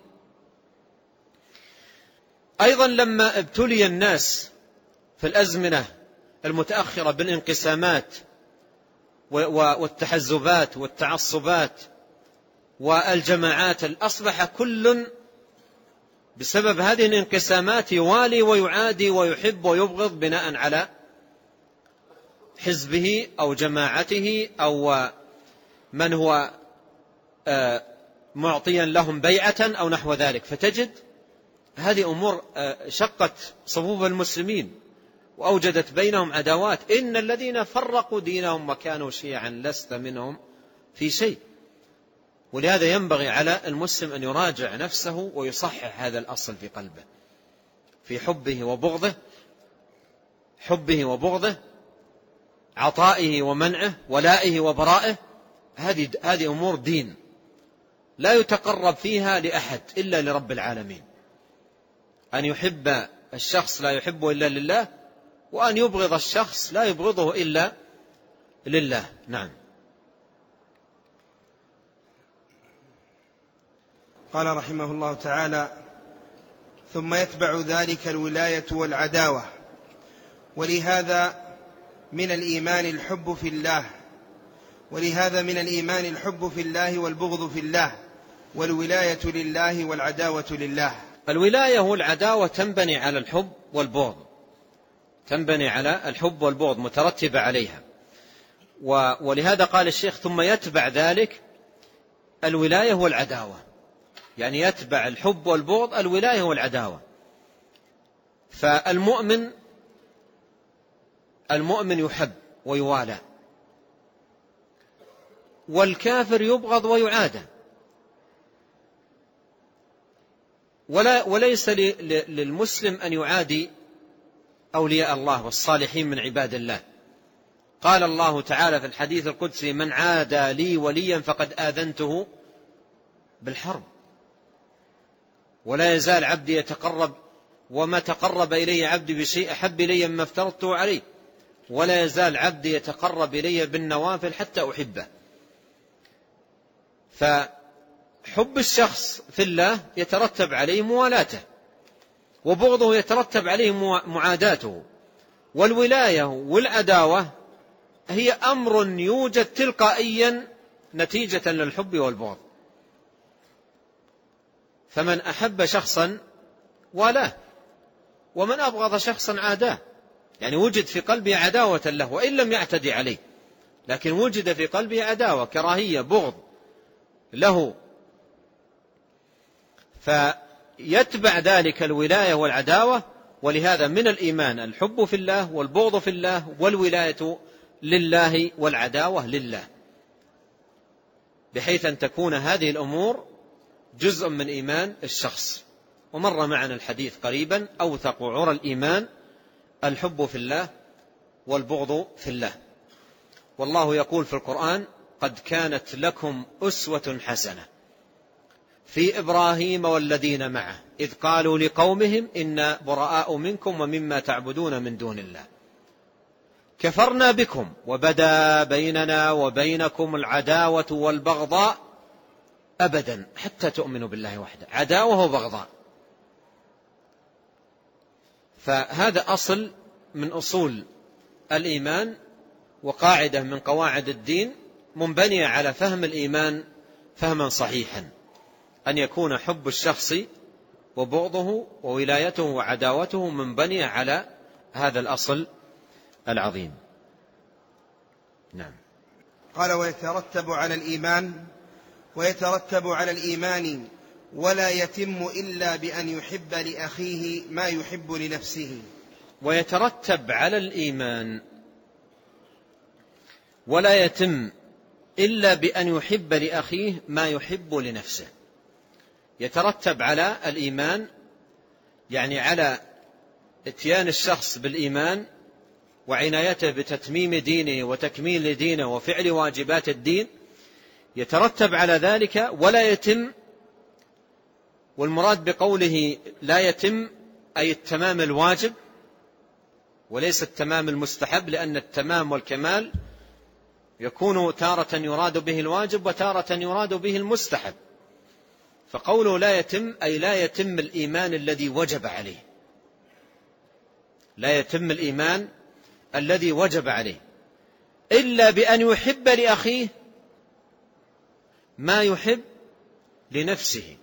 أيضا لما ابتلي الناس في الأزمنة المتأخرة بالانقسامات والتحزبات والتعصبات والجماعات، أصبح كل بسبب هذه الانقسامات يوالي ويعادي ويحب ويبغض بناء على حزبه أو جماعته أو من هو معطيا لهم بيعة أو نحو ذلك. فتجد هذه أمور شقت صفوف المسلمين وأوجدت بينهم عداوات. إن الذين فرقوا دينهم وكانوا شيعا لست منهم في شيء. ولهذا ينبغي على المسلم أن يراجع نفسه ويصحح هذا الأصل في قلبه، في حبه وبغضه، حبه وبغضه، عطائه ومنعه، ولائه وبرائه. هذه أمور دين لا يتقرب فيها لأحد إلا لرب العالمين. أن يحب الشخص لا يحبه إلا لله، وأن يبغض الشخص لا يبغضه إلا لله. نعم. قال رحمه الله تعالى: ثم يتبع ذلك الولاية والعداوة. ولهذا من الإيمان الحب في الله، ولهذا من الإيمان الحب في الله والبغض في الله، والولاية لله والعداوة لله. الولاية والعداوة تنبني على الحب والبغض، تنبني على الحب والبغض، مترتبة عليها. ولهذا قال الشيخ: ثم يتبع ذلك الولاية والعداوة، يعني يتبع الحب والبغض الولاية والعداوة. فالمؤمن يحب ويوالى، والكافر يبغض ويعادى. وليس للمسلم أن يعادي أولياء الله والصالحين من عباد الله. قال الله تعالى في الحديث القدسي: من عادى لي وليا فقد آذنته بالحرب. ولا يزال عبدي يتقرب، وما تقرب إلي عبدي بشيء أحب إلي مما افترضته عليه، ولا يزال عبدي يتقرب إلي بالنوافل حتى أحبه. فحب الشخص في الله يترتب عليه موالاته، وبغضه يترتب عليه معاداته. والولاية والعداوة هي أمر يوجد تلقائيا نتيجة للحب والبغض. فمن أحب شخصا والاه، ومن أبغض شخصا عاداه. يعني وجد في قلبه عداوة له وإن لم يعتدي عليه، لكن وجد في قلبه عداوة، كراهية، بغض له، فيتبع ذلك الولاية والعداوة. ولهذا من الإيمان الحب في الله والبغض في الله والولاية لله والعداوة لله، بحيث أن تكون هذه الأمور جزء من إيمان الشخص. ومر معنا الحديث قريبا: أوثق عرى الإيمان الحب في الله والبغض في الله. والله يقول في القرآن: قد كانت لكم أسوة حسنة في إبراهيم والذين معه إذ قالوا لقومهم إنا براء منكم ومما تعبدون من دون الله كفرنا بكم وبدا بيننا وبينكم العداوة والبغضاء أبدا حتى تؤمنوا بالله وحده. عداوة وبغضاء، فهذا أصل من أصول الإيمان وقاعدة من قواعد الدين منبنية على فهم الإيمان فهما صحيحا، أن يكون حب الشخص وبغضه وولايته وعداوته منبنية على هذا الأصل العظيم. نعم. قال: ويترتب على الإيمان ولا يتم إلا بأن يحب لأخيه ما يحب لنفسه. ويترتب على الإيمان ولا يتم إلا بأن يحب لأخيه ما يحب لنفسه. يترتب على الإيمان يعني على اتيان الشخص بالإيمان وعنايته بتتميم دينه وتكميل دينه وفعل واجبات الدين، يترتب على ذلك ولا يتم. والمراد بقوله لا يتم أي التمام الواجب وليس التمام المستحب، لأن التمام والكمال يكون تارة يراد به الواجب وتارة يراد به المستحب. فقوله لا يتم أي لا يتم الإيمان الذي وجب عليه، لا يتم الإيمان الذي وجب عليه إلا بأن يحب لأخيه ما يحب لنفسه.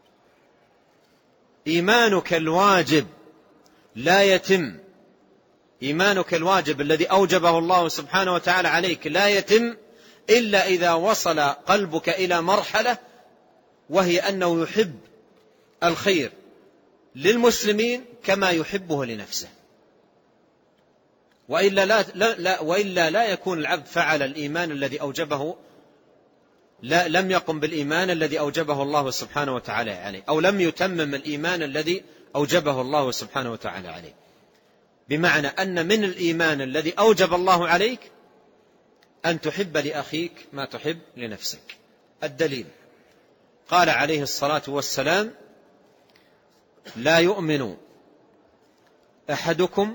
إيمانك الواجب لا يتم، إيمانك الواجب الذي أوجبه الله سبحانه وتعالى عليك لا يتم إلا إذا وصل قلبك إلى مرحلة وهي أنه يحب الخير للمسلمين كما يحبه لنفسه، وإلا لا يكون العبد فعل الإيمان الذي أوجبه، لم يقم بالإيمان الذي أوجبه الله سبحانه وتعالى عليه، أو لم يتمم الإيمان الذي أوجبه الله سبحانه وتعالى عليه. بمعنى أن من الإيمان الذي أوجب الله عليك أن تحب لأخيك ما تحب لنفسك. الدليل: قال عليه الصلاة والسلام: لا يؤمن أحدكم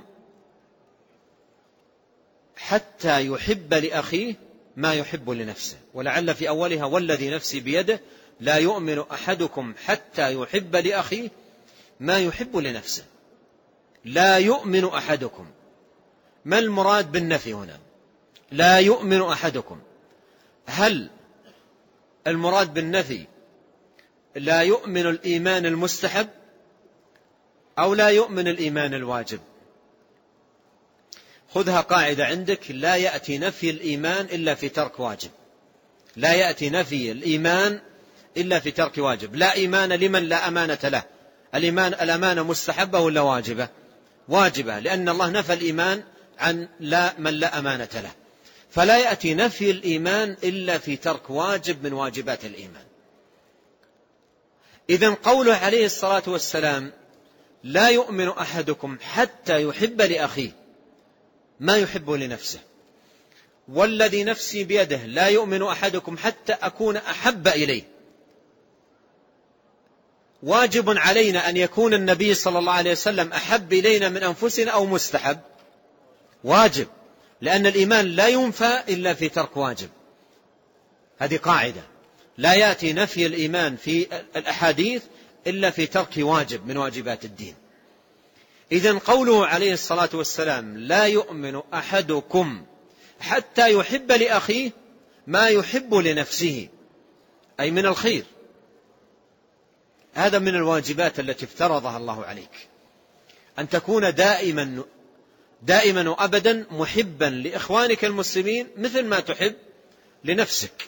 حتى يحب لأخيه ما يحب لنفسه. ولعل في أولها والذي نفسي بيده لا يؤمن أحدكم حتى يحب لأخيه ما يحب لنفسه. لا يؤمن أحدكم، ما المراد بالنفي هنا؟ لا يؤمن أحدكم، هل المراد بالنفي لا يؤمن الإيمان المستحب أو لا يؤمن الإيمان الواجب؟ خذها قاعدة عندك: لا يأتي نفي الإيمان إلا في ترك واجب. لا يأتي نفي الإيمان إلا في ترك واجب. لا إيمان لمن لا أمانة له. الأمانة مستحبة ولا واجبة؟ واجبة، لأن الله نفى الإيمان عن من لا أمانة له. فلا يأتي نفي الإيمان إلا في ترك واجب من واجبات الإيمان. إذن قوله عليه الصلاة والسلام لا يؤمن أحدكم حتى يحب لأخيه ما يحب لنفسه، والذي نفسي بيده لا يؤمن أحدكم حتى أكون أحب إليه. واجب علينا أن يكون النبي صلى الله عليه وسلم أحب إلينا من أنفسنا أو مستحب؟ واجب، لأن الإيمان لا ينفى إلا في ترك واجب. هذه قاعدة، لا يأتي نفي الإيمان في الأحاديث إلا في ترك واجب من واجبات الدين. إذن قوله عليه الصلاة والسلام لا يؤمن أحدكم حتى يحب لأخيه ما يحب لنفسه، أي من الخير. هذا من الواجبات التي افترضها الله عليك، أن تكون دائما وأبدا محبا لإخوانك المسلمين مثل ما تحب لنفسك.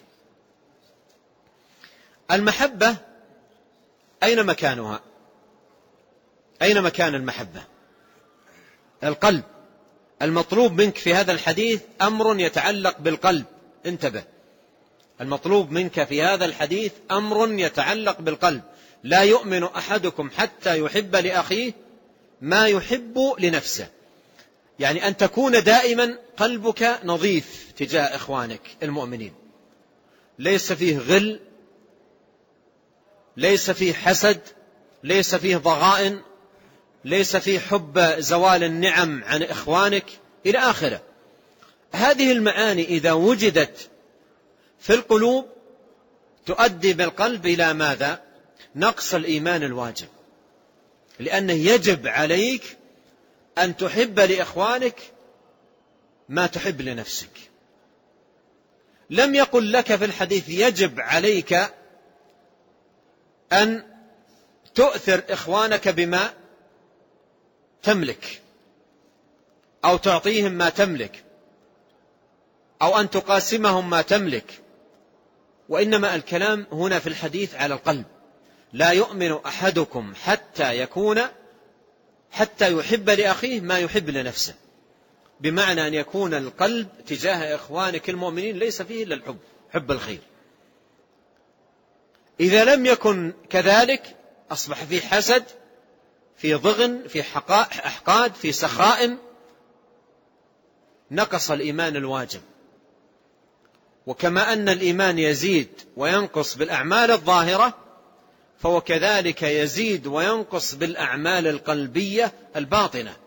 المحبة أين مكانها؟ أين مكان المحبة؟ القلب. المطلوب منك في هذا الحديث أمر يتعلق بالقلب، انتبه، المطلوب منك في هذا الحديث أمر يتعلق بالقلب. لا يؤمن أحدكم حتى يحب لأخيه ما يحب لنفسه، يعني أن تكون دائما قلبك نظيف تجاه إخوانك المؤمنين، ليس فيه غل، ليس فيه حسد، ليس فيه ضغائن، ليس فيه حب زوال النعم عن إخوانك إلى آخره. هذه المعاني إذا وجدت في القلوب تؤدي بالقلب إلى ماذا؟ نقص الإيمان الواجب، لأنه يجب عليك أن تحب لإخوانك ما تحب لنفسك. لم يقل لك في الحديث يجب عليك أن تؤثر إخوانك بما تملك أو تعطيهم ما تملك أو أن تقاسمهم ما تملك، وإنما الكلام هنا في الحديث على القلب. لا يؤمن أحدكم حتى يحب لأخيه ما يحب لنفسه، بمعنى أن يكون القلب تجاه إخوانك المؤمنين ليس فيه إلا الحب، حب الخير. إذا لم يكن كذلك أصبح فيه حسد، في ضغن، في أحقاد، في سخائم، نقص الإيمان الواجب. وكما أن الإيمان يزيد وينقص بالأعمال الظاهرة، فهو كذلك يزيد وينقص بالأعمال القلبية الباطنة.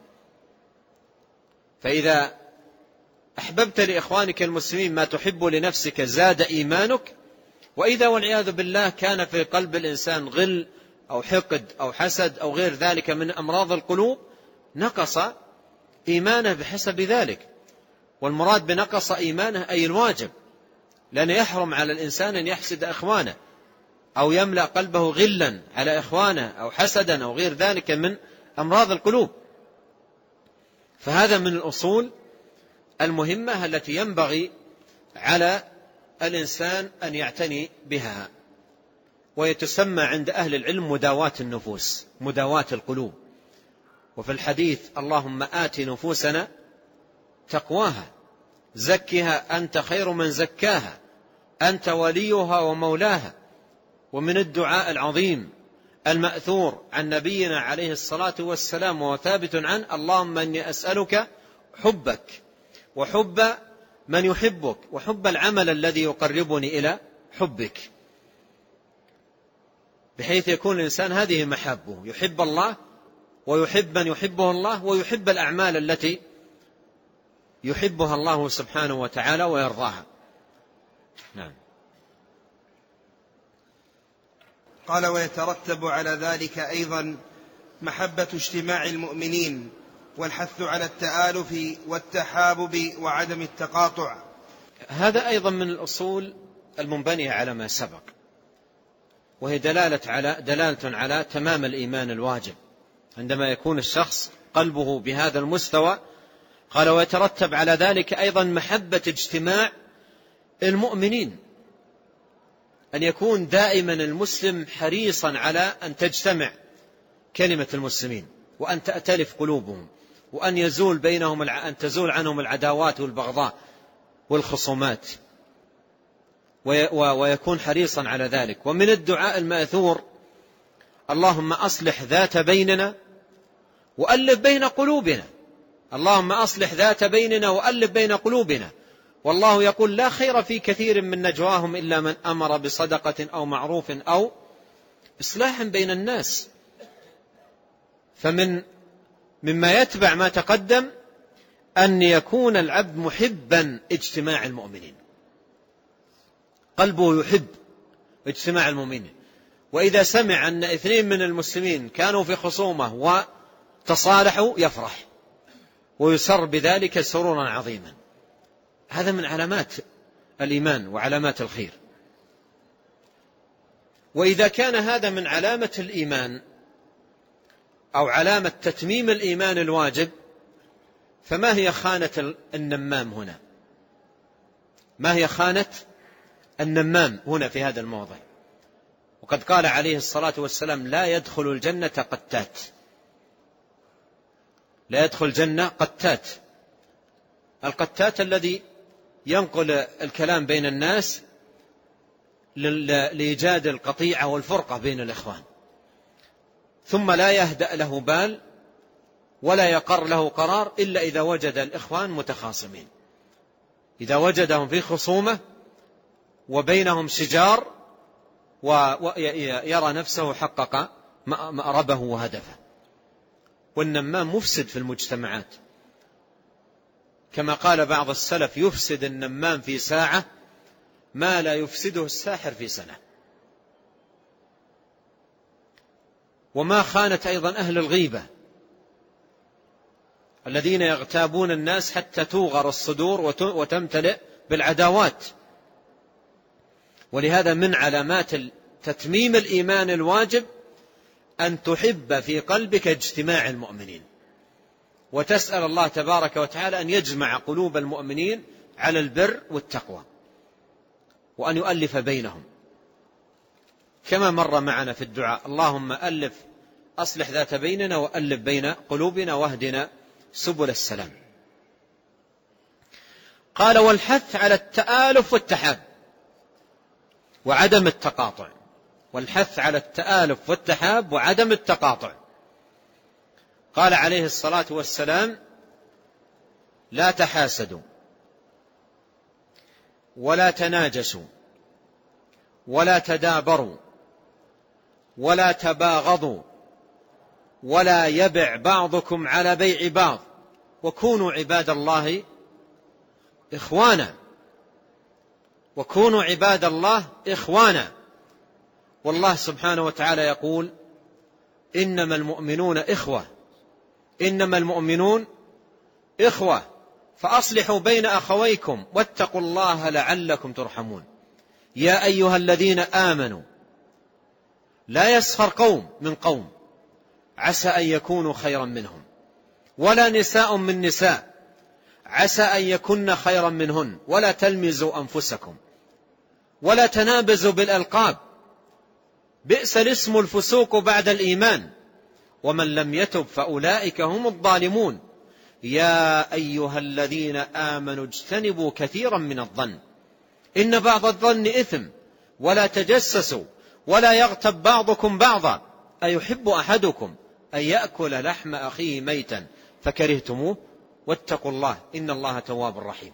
فإذا أحببت لإخوانك المسلمين ما تحب لنفسك زاد إيمانك، وإذا والعياذ بالله كان في قلب الإنسان غل أو حقد أو حسد أو غير ذلك من أمراض القلوب نقص إيمانه بحسب ذلك. والمراد بنقص إيمانه أي الواجب، لأن يحرم على الإنسان أن يحسد إخوانه أو يملأ قلبه غلا على إخوانه أو حسدا أو غير ذلك من أمراض القلوب. فهذا من الأصول المهمة التي ينبغي على الإنسان أن يعتني بها، ويتسمى عند أهل العلم مداواة النفوس، مداواة القلوب. وفي الحديث اللهم آت نفوسنا تقواها زكها أنت خير من زكاها أنت وليها ومولاها. ومن الدعاء العظيم المأثور عن نبينا عليه الصلاة والسلام وثابت عنه اللهم إني أسألك حبك وحب من يحبك وحب العمل الذي يقربني إلى حبك، بحيث يكون الإنسان هذه محبه، يحب الله ويحب من يحبه الله ويحب الأعمال التي يحبها الله سبحانه وتعالى ويرضاها. نعم. قال ويترتب على ذلك أيضا محبة اجتماع المؤمنين والحث على التآلف والتحابب وعدم التقاطع. هذا أيضا من الأصول المنبنية على ما سبق، وهي دلالة على تمام الإيمان الواجب. عندما يكون الشخص قلبه بهذا المستوى، قال ويترتب على ذلك أيضا محبة اجتماع المؤمنين، أن يكون دائما المسلم حريصا على أن تجتمع كلمة المسلمين وأن تأتلف قلوبهم وأن أن تزول عنهم العداوات والبغضاء والخصومات، ويكون حريصا على ذلك. ومن الدعاء المأثور اللهم أصلح ذات بيننا وألف بين قلوبنا، اللهم أصلح ذات بيننا وألف بين قلوبنا. والله يقول لا خير في كثير من نجواهم إلا من أمر بصدقة أو معروف أو إصلاح بين الناس. مما يتبع ما تقدم أن يكون العبد محبا اجتماع المؤمنين، قلبه يحب اجتماع المؤمنين، وإذا سمع أن اثنين من المسلمين كانوا في خصومة وتصالحوا يفرح ويسر بذلك سرورا عظيما. هذا من علامات الإيمان وعلامات الخير. وإذا كان هذا من علامة الإيمان أو علامة تتميم الإيمان الواجب، فما هي خانة النمام هنا؟ ما هي خانة النمام هنا في هذا الموضع؟ وقد قال عليه الصلاة والسلام: لا يدخل الجنة قتات. لا يدخل الجنة قتات. القتات الذي ينقل الكلام بين الناس لإيجاد القطيعة والفرقة بين الإخوان، ثم لا يهدأ له بال ولا يقر له قرار إلا إذا وجد الإخوان متخاصمين، إذا وجدهم في خصومة وبينهم شجار ويرى نفسه حقق مأربه وهدفه. والنمام مفسد في المجتمعات، كما قال بعض السلف: يفسد النمام في ساعة ما لا يفسده الساحر في سنة. وما خانت أيضا أهل الغيبة الذين يغتابون الناس حتى توغر الصدور وتمتلئ بالعداوات. ولهذا من علامات تتميم الإيمان الواجب أن تحب في قلبك اجتماع المؤمنين، وتسأل الله تبارك وتعالى أن يجمع قلوب المؤمنين على البر والتقوى، وأن يؤلف بينهم، كما مر معنا في الدعاء: اللهم أصلح ذات بيننا وألف بين قلوبنا واهدنا سبل السلام. قال: والحث على التآلف والتحاب وعدم التقاطع. والحث على التآلف والتحاب وعدم التقاطع. قال عليه الصلاة والسلام: لا تحاسدوا ولا تناجشوا ولا تدابروا ولا تباغضوا ولا يبع بعضكم على بيع بعض وكونوا عباد الله إخوانا. وكونوا عباد الله إخوانا. والله سبحانه وتعالى يقول: إنما المؤمنون إخوة. إنما المؤمنون إخوة فأصلحوا بين أخويكم واتقوا الله لعلكم ترحمون. يا أيها الذين آمنوا لا يسخر قوم من قوم عسى أن يكونوا خيرا منهم ولا نساء من نساء عسى أن يكن خيرا منهن ولا تلمزوا أنفسكم ولا تنابزوا بالألقاب بئس الاسم الفسوق بعد الإيمان ومن لم يتب فأولئك هم الظالمون. يا أيها الذين آمنوا اجتنبوا كثيرا من الظن إن بعض الظن إثم ولا تجسسوا ولا يغتب بعضكم بعضا أيحب أحدكم أن يأكل لحم أخيه ميتا فكرهتموه واتقوا الله إن الله تواب رحيم.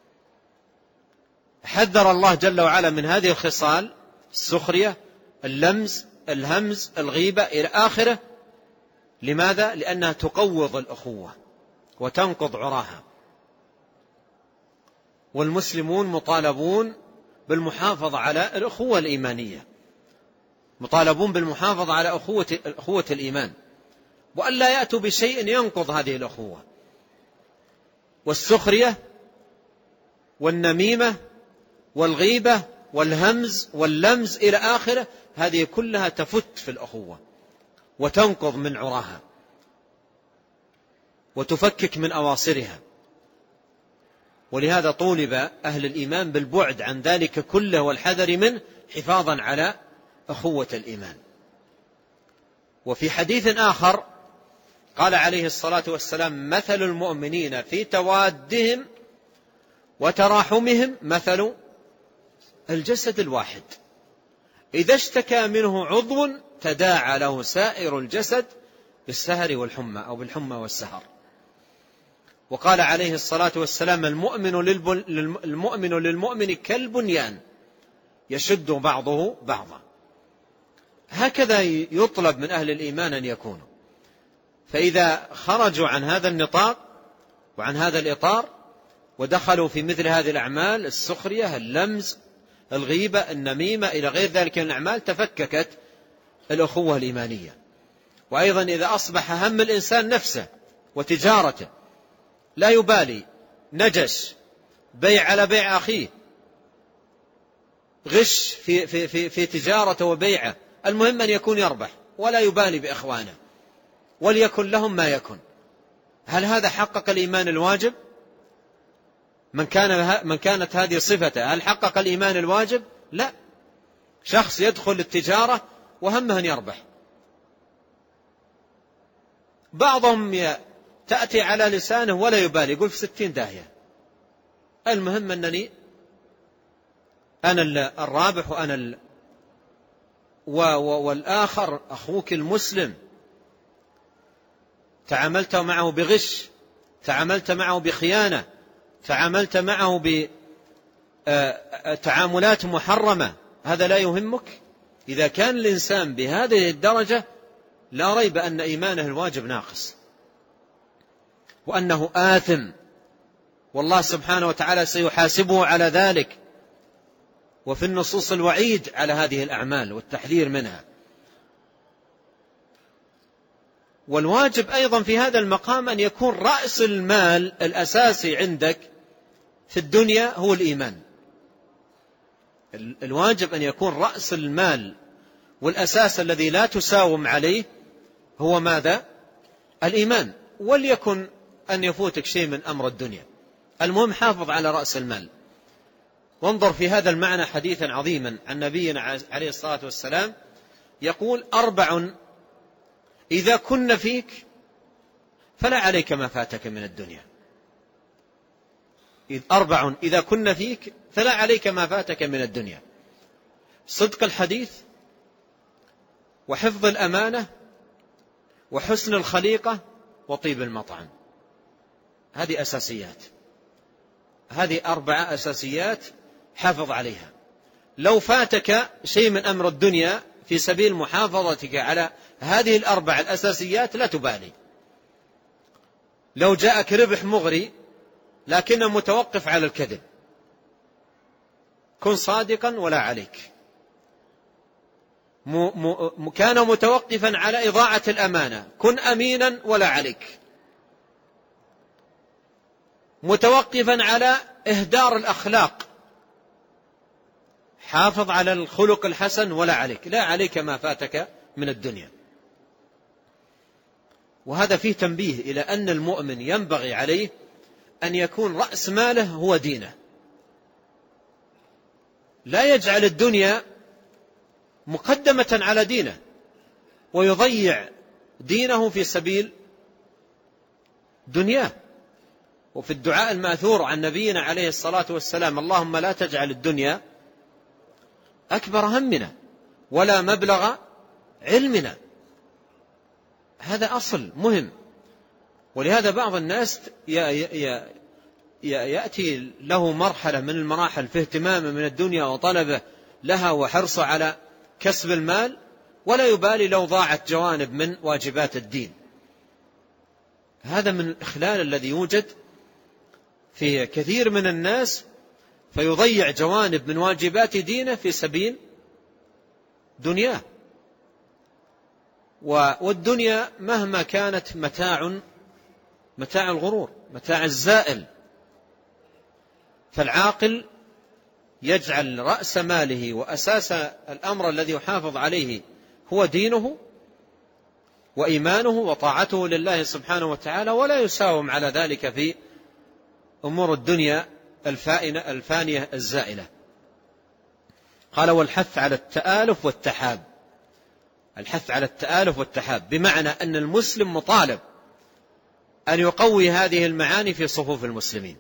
حذر الله جل وعلا من هذه الخصال: السخرية، اللمز، الهمز، الغيبة إلى آخره. لماذا؟ لأنها تقوض الأخوة وتنقض عراها. والمسلمون مطالبون بالمحافظة على الأخوة الإيمانية، مطالبون بالمحافظة على أخوة الإيمان، وأن لا يأتوا بشيء ينقض هذه الأخوة. والسخرية والنميمة والغيبة والهمز واللمز إلى آخره، هذه كلها تفت في الأخوة وتنقض من عراها وتفكك من أواصرها. ولهذا طولب أهل الإيمان بالبعد عن ذلك كله والحذر منه حفاظا على أخوة الإيمان. وفي حديث آخر قال عليه الصلاة والسلام: مثل المؤمنين في توادهم وتراحمهم مثل الجسد الواحد إذا اشتكى منه عضو تداعى له سائر الجسد بالسهر والحمى أو بالحمى والسهر. وقال عليه الصلاة والسلام: المؤمن للمؤمن كالبنيان يشد بعضه بعضا. هكذا يطلب من أهل الإيمان أن يكونوا. فإذا خرجوا عن هذا النطاق وعن هذا الإطار ودخلوا في مثل هذه الأعمال: السخرية، اللمز، الغيبة، النميمة إلى غير ذلك من الأعمال، تفككت الأخوة الإيمانية. وأيضا إذا أصبح هم الإنسان نفسه وتجارته، لا يبالي، نجش، بيع على بيع أخيه، غش في تجارته وبيعه، المهم أن يكون يربح ولا يبالي بإخوانه وليكن لهم ما يكن. هل هذا حقق الإيمان الواجب؟ من كانت هذه صفته هل حقق الإيمان الواجب؟ لا. شخص يدخل التجارة وهمه أن يربح. بعضهم تأتي على لسانه ولا يبالي، يقول في 60 داهية، المهم أنني أنا الرابح وأنا والآخر أخوك المسلم تعاملت معه بغش، تعاملت معه بخيانة، تعاملت معه بتعاملات محرمة، هذا لا يهمك؟ إذا كان الإنسان بهذه الدرجة لا ريب أن إيمانه الواجب ناقص، وأنه آثم، والله سبحانه وتعالى سيحاسبه على ذلك. وفي النصوص الوعيد على هذه الأعمال والتحذير منها. والواجب أيضا في هذا المقام أن يكون رأس المال الأساسي عندك في الدنيا هو الإيمان. الواجب أن يكون رأس المال والأساس الذي لا تساوم عليه هو ماذا؟ الإيمان. وليكن أن يفوتك شيء من أمر الدنيا، المهم حافظ على رأس المال. وانظر في هذا المعنى حديثا عظيما عن نبينا عليه الصلاة والسلام يقول: 4 إذا كن فيك فلا عليك ما فاتك من الدنيا. 4 إذا كن فيك فلا عليك ما فاتك من الدنيا: صدق الحديث، وحفظ الأمانة، وحسن الخليقة، وطيب المطعم. هذه أساسيات، هذه 4 أساسيات حافظ عليها. لو فاتك شيء من أمر الدنيا في سبيل محافظتك على هذه 4 الأساسيات لا تبالي. لو جاءك ربح مغري لكنه متوقف على الكذب، كن صادقا ولا عليك. كان متوقفا على إضاعة الأمانة، كن أمينا ولا عليك. متوقفا على إهدار الأخلاق، حافظ على الخلق الحسن ولا عليك، لا عليك ما فاتك من الدنيا. وهذا فيه تنبيه إلى أن المؤمن ينبغي عليه أن يكون رأس ماله هو دينه، لا يجعل الدنيا مقدمة على دينه ويضيع دينه في سبيل دنياه. وفي الدعاء الماثور عن نبينا عليه الصلاة والسلام: اللهم لا تجعل الدنيا أكبر همنا ولا مبلغ علمنا. هذا أصل مهم. ولهذا بعض الناس يأتي له مرحلة من المراحل في اهتمامه من الدنيا وطلبه لها وحرصه على كسب المال، ولا يبالي لو ضاعت جوانب من واجبات الدين. هذا من الإخلال الذي يوجد في كثير من الناس، فيضيع جوانب من واجبات دينه في سبيل دنياه. والدنيا مهما كانت متاع الغرور، متاع الزائل. فالعاقل يجعل رأس ماله وأساس الأمر الذي يحافظ عليه هو دينه وإيمانه وطاعته لله سبحانه وتعالى، ولا يساوم على ذلك في أمور الدنيا الفانية الزائلة. قال: والحث على التآلف والتحاب. الحث على التآلف والتحاب بمعنى أن المسلم مطالب أن يقوي هذه المعاني في صفوف المسلمين،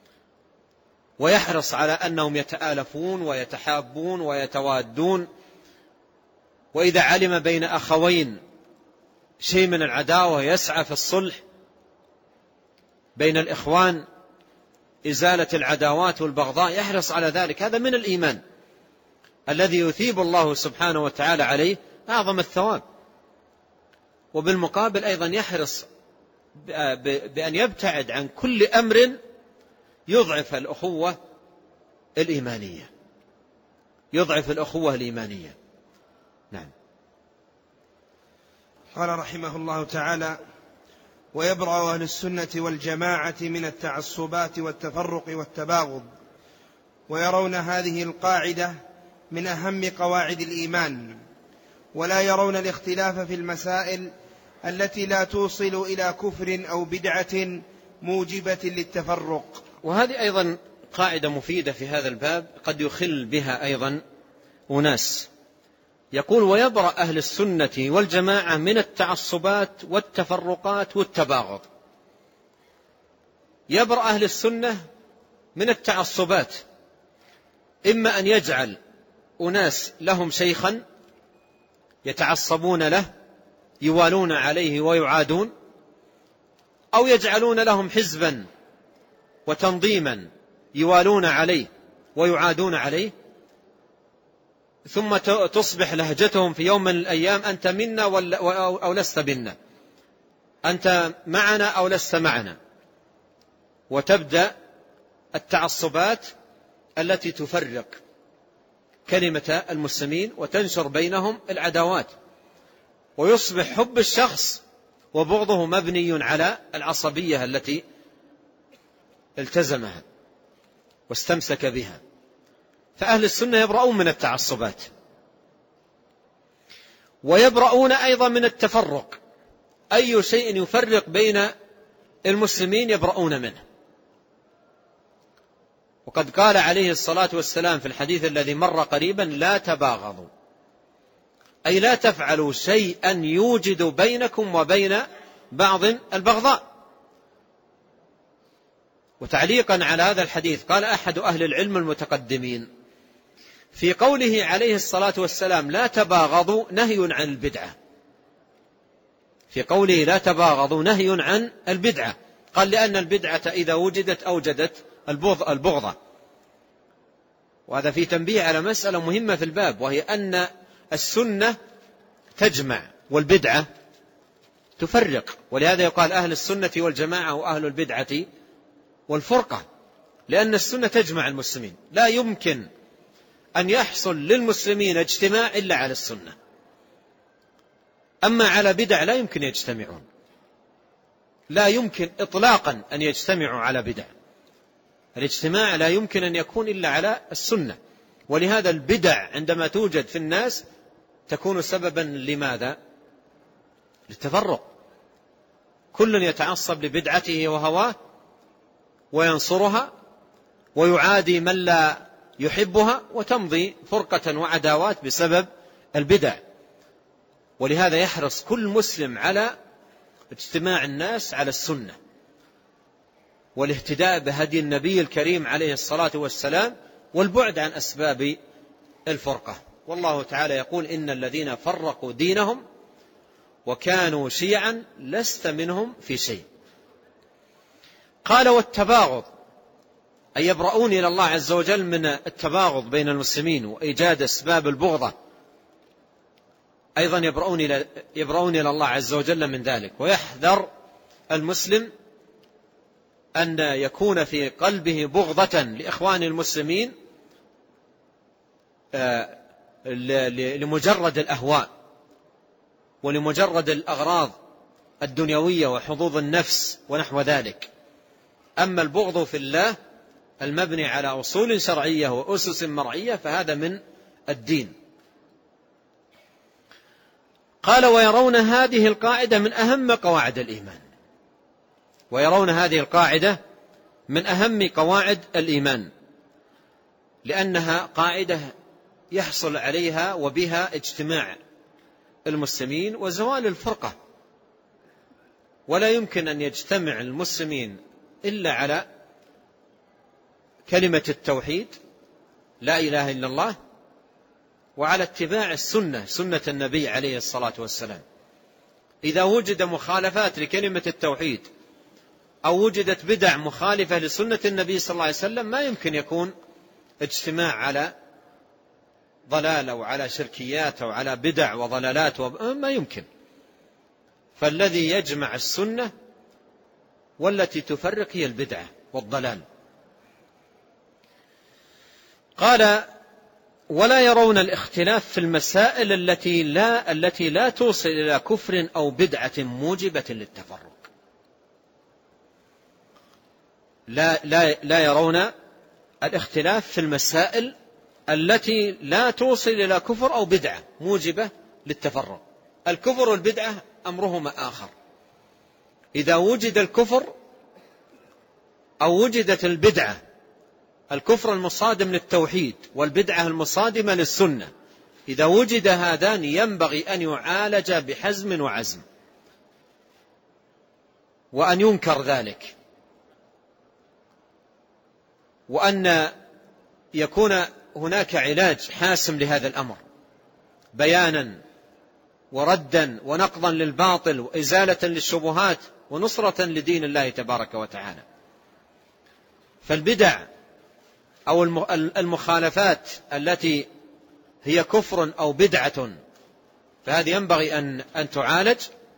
ويحرص على أنهم يتآلفون ويتحابون ويتوادون. وإذا علم بين أخوين شيء من العداوة يسعى في الصلح بين الإخوان، إزالة العداوات والبغضاء، يحرص على ذلك. هذا من الإيمان الذي يثيب الله سبحانه وتعالى عليه أعظم الثواب. وبالمقابل أيضا يحرص بأن يبتعد عن كل أمر يضعف الأخوة الإيمانية، يضعف الأخوة الإيمانية. نعم. قال رحمه الله تعالى: ويبرأ أهل السنة والجماعة من التعصبات والتفرق والتباغض، ويرون هذه القاعدة من أهم قواعد الإيمان، ولا يرون الاختلاف في المسائل التي لا توصل إلى كفر أو بدعة موجبة للتفرق. وهذه أيضا قاعدة مفيدة في هذا الباب قد يخل بها أيضا أناس. يقول: ويبرأ أهل السنة والجماعة من التعصبات والتفرقات والتباغض. يبرأ أهل السنة من التعصبات، إما أن يجعل أناس لهم شيخا يتعصبون له يوالون عليه ويعادون، أو يجعلون لهم حزبا وتنظيما يوالون عليه ويعادون عليه، ثم تصبح لهجتهم في يوم من الأيام: أنت منا أو لست منا، أنت معنا أو لست معنا، وتبدأ التعصبات التي تفرق كلمة المسلمين وتنشر بينهم العداوات، ويصبح حب الشخص وبغضه مبني على العصبية التي التزمها واستمسك بها. فأهل السنة يبرؤون من التعصبات، ويبرؤون أيضا من التفرق. أي شيء يفرق بين المسلمين يبرؤون منه. وقد قال عليه الصلاة والسلام في الحديث الذي مر قريبا: لا تباغضوا، أي لا تفعلوا شيئا يوجد بينكم وبين بعض البغضاء. وتعليقا على هذا الحديث قال أحد أهل العلم المتقدمين في قوله عليه الصلاة والسلام: لا تباغضوا، نهي عن البدعة. في قوله لا تباغضوا نهي عن البدعة، قال: لأن البدعة إذا وجدت أوجدت البغضة. وهذا في تنبيه على مسألة مهمة في الباب، وهي أن السنة تجمع والبدعة تفرق. ولهذا يقال أهل السنة والجماعة وأهل البدعة والفرقة، لأن السنة تجمع المسلمين. لا يمكن أن يحصل للمسلمين اجتماع إلا على السنة، أما على بدع لا يمكن يجتمعون، لا يمكن إطلاقا أن يجتمعوا على بدع. الاجتماع لا يمكن أن يكون إلا على السنة. ولهذا البدع عندما توجد في الناس تكون سببا لماذا؟ للتفرق. كل يتعصب لبدعته وهواه وينصرها ويعادي من لا يحبها، وتمضي فرقة وعداوات بسبب البدع. ولهذا يحرص كل مسلم على اجتماع الناس على السنة والاهتداء بهدي النبي الكريم عليه الصلاة والسلام، والبعد عن أسباب الفرقة. والله تعالى يقول: إن الذين فرقوا دينهم وكانوا شيعا لست منهم في شيء. قال: والتباغض، أي يبرؤون إلى الله عز وجل من التباغض بين المسلمين وإيجاد أسباب البغضة، أيضا يبرؤون إلى الله عز وجل من ذلك. ويحذر المسلم أن يكون في قلبه بغضة لإخوان المسلمين لمجرد الأهواء ولمجرد الأغراض الدنيوية وحظوظ النفس ونحو ذلك. أما البغض في الله المبني على أصول شرعية وأسس مرعية فهذا من الدين. قال: ويرون هذه القاعدة من أهم قواعد الإيمان. ويرون هذه القاعدة من أهم قواعد الإيمان، لأنها قاعدة يحصل عليها وبها اجتماع المسلمين وزوال الفرقة. ولا يمكن أن يجتمع المسلمين إلا على كلمة التوحيد، لا إله إلا الله، وعلى اتباع السنة، سنة النبي عليه الصلاة والسلام. إذا وجد مخالفات لكلمة التوحيد أو وجدت بدع مخالفة لسنة النبي صلى الله عليه وسلم ما يمكن يكون اجتماع على ضلال أو على شركيات أو على بدع وضلالات ما يمكن. فالذي يجمع السنة والتي تفرق هي البدعة والضلال. قال: ولا يرون الاختلاف في المسائل التي لا توصل إلى كفر أو بدعة موجبة للتفرق. لا يرون الاختلاف في المسائل التي لا توصل إلى كفر أو بدعة موجبة للتفرق. الكفر والبدعة أمرهما آخر. إذا وجد الكفر أو وجدت البدعة، الكفر المصادم للتوحيد والبدعة المصادمة للسنة، إذا وجد هذان ينبغي أن يعالج بحزم وعزم، وأن ينكر ذلك، وأن يكون هناك علاج حاسم لهذا الأمر، بيانا وردا ونقضا للباطل وإزالة للشبهات ونصرة لدين الله تبارك وتعالى. فالبدع أو المخالفات التي هي كفر أو بدعة فهذه ينبغي أن تعالج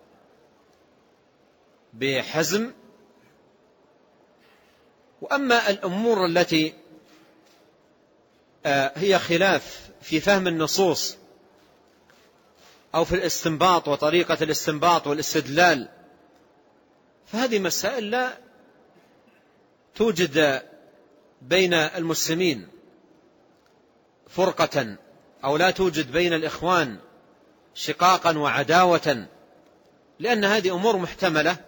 بحزم. وأما الأمور التي هي خلاف في فهم النصوص أو في الاستنباط وطريقة الاستنباط والاستدلال، فهذه مسائل لا توجد بين المسلمين فرقة، أو لا توجد بين الإخوان شقاقا وعداوة، لأن هذه أمور محتملة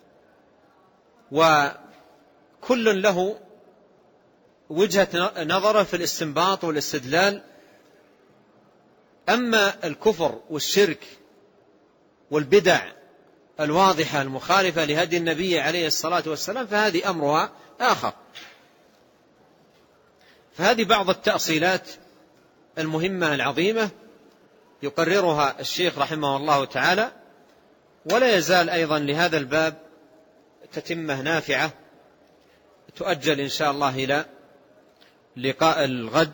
وكل له وجهة نظر في الاستنباط والاستدلال. أما الكفر والشرك والبدع الواضحة المخالفة لهدي النبي عليه الصلاة والسلام فهذه أمرها آخر. فهذه بعض التأصيلات المهمة العظيمة يقررها الشيخ رحمه الله تعالى، ولا يزال أيضا لهذا الباب تتمة نافعة تؤجل إن شاء الله إلى لقاء الغد،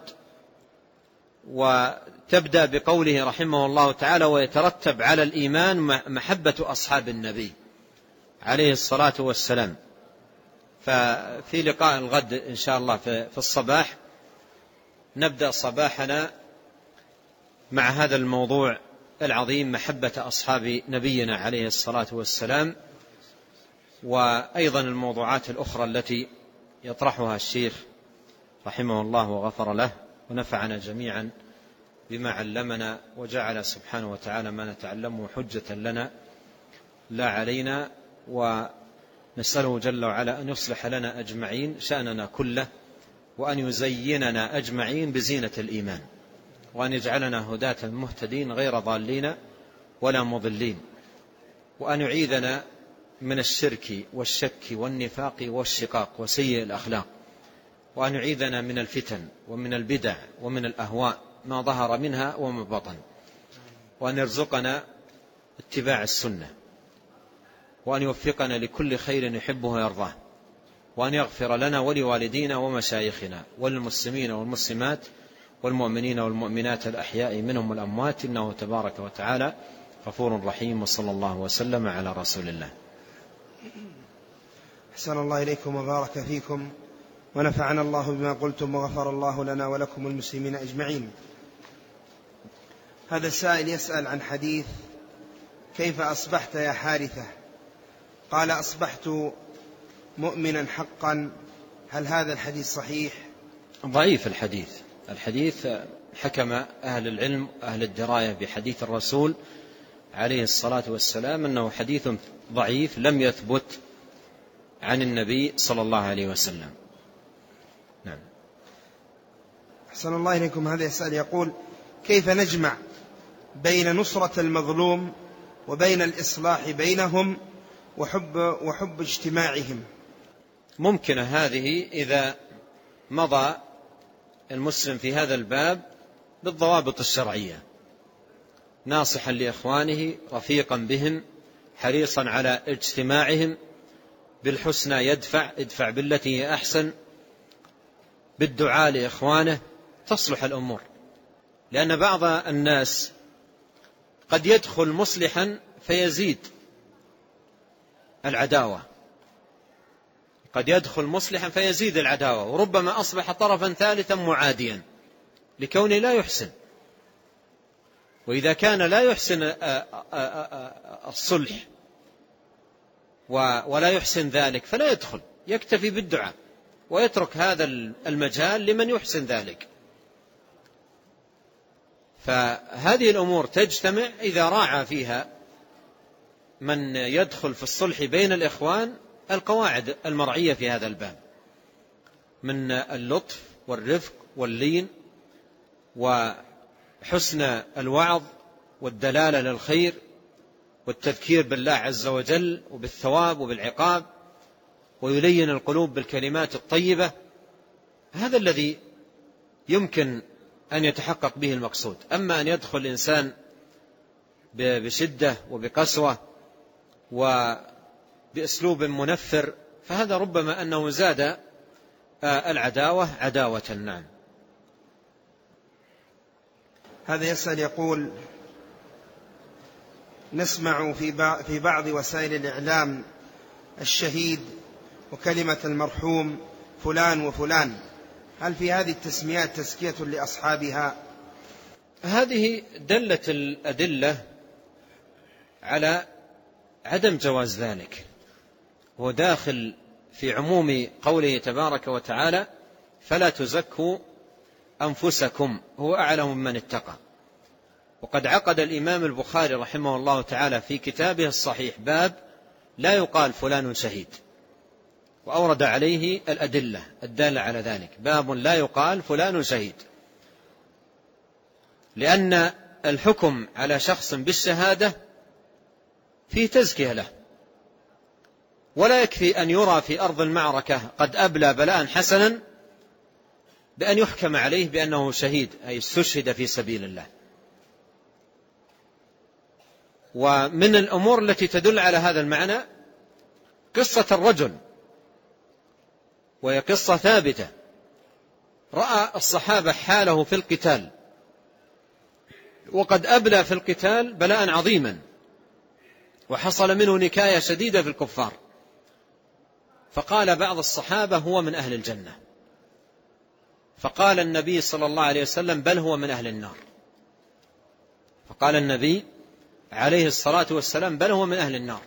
وتبدأ بقوله رحمه الله تعالى: ويترتب على الإيمان محبة أصحاب النبي عليه الصلاة والسلام. ففي لقاء الغد إن شاء الله في الصباح نبدأ صباحنا مع هذا الموضوع العظيم، محبة أصحاب نبينا عليه الصلاة والسلام، وأيضا الموضوعات الأخرى التي يطرحها الشيخ رحمه الله وغفر له، ونفعنا جميعا بما علمنا، وجعل سبحانه وتعالى ما نتعلمه حجة لنا لا علينا، ونسأله جل وعلا أن يصلح لنا أجمعين شأننا كله، وأن يزيننا أجمعين بزينة الإيمان، وأن يجعلنا هداة مهتدين غير ضالين ولا مضلين، وأن يعيذنا من الشرك والشك والنفاق والشقاق وسيء الأخلاق، وأن يعيذنا من الفتن ومن البدع ومن الأهواء ما ظهر منها وما بطن، وأن يرزقنا اتباع السنة، وأن يوفقنا لكل خير يحبه ويرضاه، وأن يغفر لنا ولوالدينا ومشايخنا وللمسلمين والمسلمات والمؤمنين والمؤمنات الأحياء منهم والأموات، إنه تبارك وتعالى غفور رحيم. وصلى الله وسلم على رسول الله. أحسن الله إليكم وبارك فيكم، ونفعنا الله بما قلتم، وغفر الله لنا ولكم المسلمين أجمعين. هذا السائل يسأل عن حديث: كيف أصبحت يا حارثة؟ قال: أصبحت مؤمنا حقا. هل هذا الحديث صحيح؟ ضعيف الحديث حكم أهل العلم أهل الدراية بحديث الرسول عليه الصلاة والسلام أنه حديث ضعيف لم يثبت عن النبي صلى الله عليه وسلم. نعم. أحسن الله إليكم. هذا يسأل يقول: كيف نجمع بين نصرة المظلوم وبين الإصلاح بينهم وحب اجتماعهم؟ ممكنة هذه إذا مضى المسلم في هذا الباب بالضوابط الشرعية، ناصحا لإخوانه، رفيقا بهم، حريصا على اجتماعهم، بالحسنى يدفع بالتي هي أحسن، بالدعاء لإخوانه، تصلح الأمور. لأن بعض الناس قد يدخل مصلحا فيزيد العداوة، وربما أصبح طرفا ثالثا معاديا لكونه لا يحسن. وإذا كان لا يحسن الصلح ولا يحسن ذلك فلا يدخل، يكتفي بالدعاء ويترك هذا المجال لمن يحسن ذلك. فهذه الأمور تجتمع إذا راعى فيها من يدخل في الصلح بين الإخوان القواعد المرعية في هذا الباب من اللطف والرفق واللين وحسن الوعظ والدلالة للخير والتذكير بالله عز وجل وبالثواب وبالعقاب، ويلين القلوب بالكلمات الطيبة. هذا الذي يمكن أن يتحقق به المقصود. أما أن يدخل الإنسان بشدة وبقسوة وبأسلوب منفر فهذا ربما أنه زاد العداوة عداوة. نعم. هذا يسأل يقول: نسمع في بعض وسائل الإعلام الشهيد وكلمة المرحوم فلان وفلان، هل في هذه التسميات تزكية لأصحابها؟ هذه دلت الأدلة على عدم جواز ذلك، هو داخل في عموم قوله تبارك وتعالى: فلا تزكوا أنفسكم هو أعلم من اتقى. وقد عقد الإمام البخاري رحمه الله تعالى في كتابه الصحيح باب لا يقال فلان شهيد، وأورد عليه الأدلة الدالة على ذلك. باب لا يقال فلان شهيد، لأن الحكم على شخص بالشهادة فيه تزكية له، ولا يكفي أن يرى في أرض المعركة قد أبلى بلاء حسنا بأن يحكم عليه بأنه شهيد أي استشهد في سبيل الله. ومن الأمور التي تدل على هذا المعنى قصة الرجل، وهي قصة ثابتة، رأى الصحابة حاله في القتال وقد أبلى في القتال بلاء عظيما، وحصل منه نكاية شديدة في الكفار، فقال بعض الصحابة هو من أهل الجنة، فقال النبي صلى الله عليه وسلم بل هو من أهل النار، فقال النبي عليه الصلاة والسلام بل هو من أهل النار.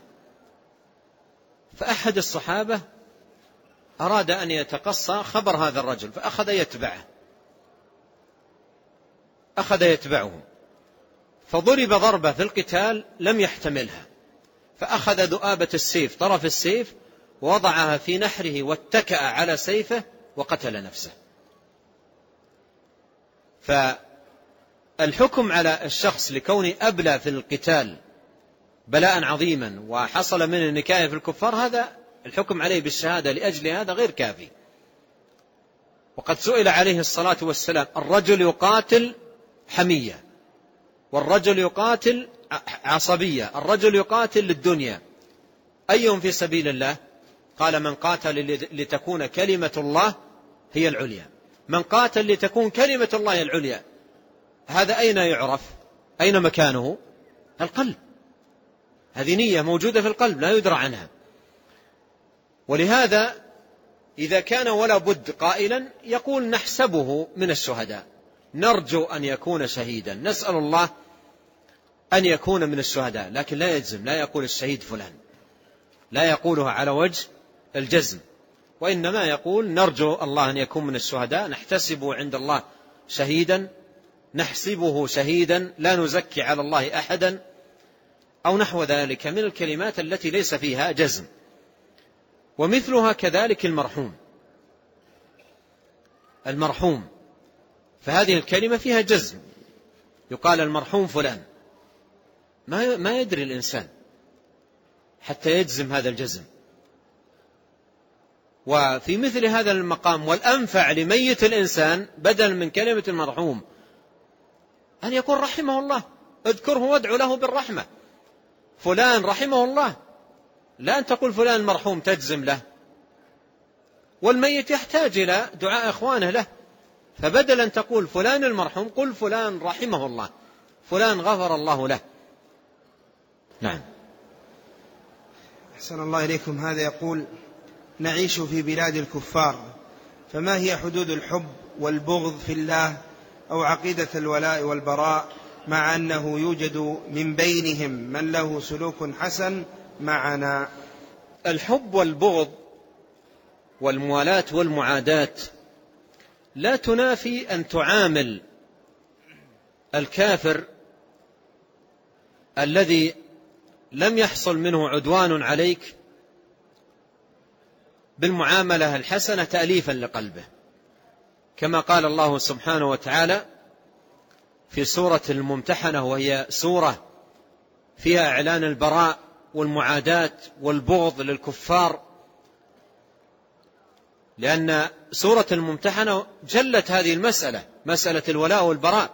فأحد الصحابة أراد أن يتقصى خبر هذا الرجل فأخذ يتبعه، فضرب ضربة في القتال لم يحتملها، فأخذ ذؤابة السيف طرف السيف ووضعها في نحره واتكأ على سيفه وقتل نفسه. فالحكم على الشخص لكونه أبلى في القتال بلاء عظيما وحصل منه نكاية في الكفار، هذا الحكم عليه بالشهادة لأجل هذا غير كافي. وقد سئل عليه الصلاة والسلام: الرجل يقاتل حمية، والرجل يقاتل عصبية، الرجل يقاتل للدنيا، أيهم في سبيل الله؟ قال: من قاتل لتكون كلمة الله هي العليا. من قاتل لتكون كلمة الله العليا، هذا أين يعرف؟ أين مكانه؟ القلب، هذه نية موجودة في القلب لا يدرى عنها. ولهذا إذا كان ولا بد قائلا يقول نحسبه من الشهداء، نرجو أن يكون شهيدا، نسأل الله أن يكون من الشهداء، لكن لا يجزم، لا يقول الشهيد فلان، لا يقولها على وجه الجزم، وإنما يقول نرجو الله أن يكون من الشهداء، نحتسبه عند الله شهيدا، نحسبه شهيدا، لا نزكي على الله أحدا، أو نحو ذلك من الكلمات التي ليس فيها جزم. ومثلها كذلك المرحوم، فهذه الكلمة فيها جزم، يقال المرحوم فلان، ما يدري الإنسان حتى يجزم هذا الجزم. وفي مثل هذا المقام والأنفع لميت الإنسان بدل من كلمة المرحوم أن يقول رحمه الله، اذكره وادعو له بالرحمة، فلان رحمه الله، لا أن تقول فلان المرحوم تجزم له، والميت يحتاج إلى دعاء إخوانه له، فبدل أن تقول فلان المرحوم قل فلان رحمه الله، فلان غفر الله له. نعم. أحسن الله إليكم. هذا يقول: نعيش في بلاد الكفار، فما هي حدود الحب والبغض في الله أو عقيدة الولاء والبراء، مع أنه يوجد من بينهم من له سلوك حسن معنا؟ الحب والبغض والموالاة والمعاداة لا تنافي أن تعامل الكافر الذي لم يحصل منه عدوان عليك بالمعاملة الحسنة تأليفا لقلبه، كما قال الله سبحانه وتعالى في سورة الممتحنة، وهي سورة فيها إعلان البراء والمعاداة والبغض للكفار، لأن سورة الممتحنة جلت هذه المسألة، مسألة الولاء والبراء،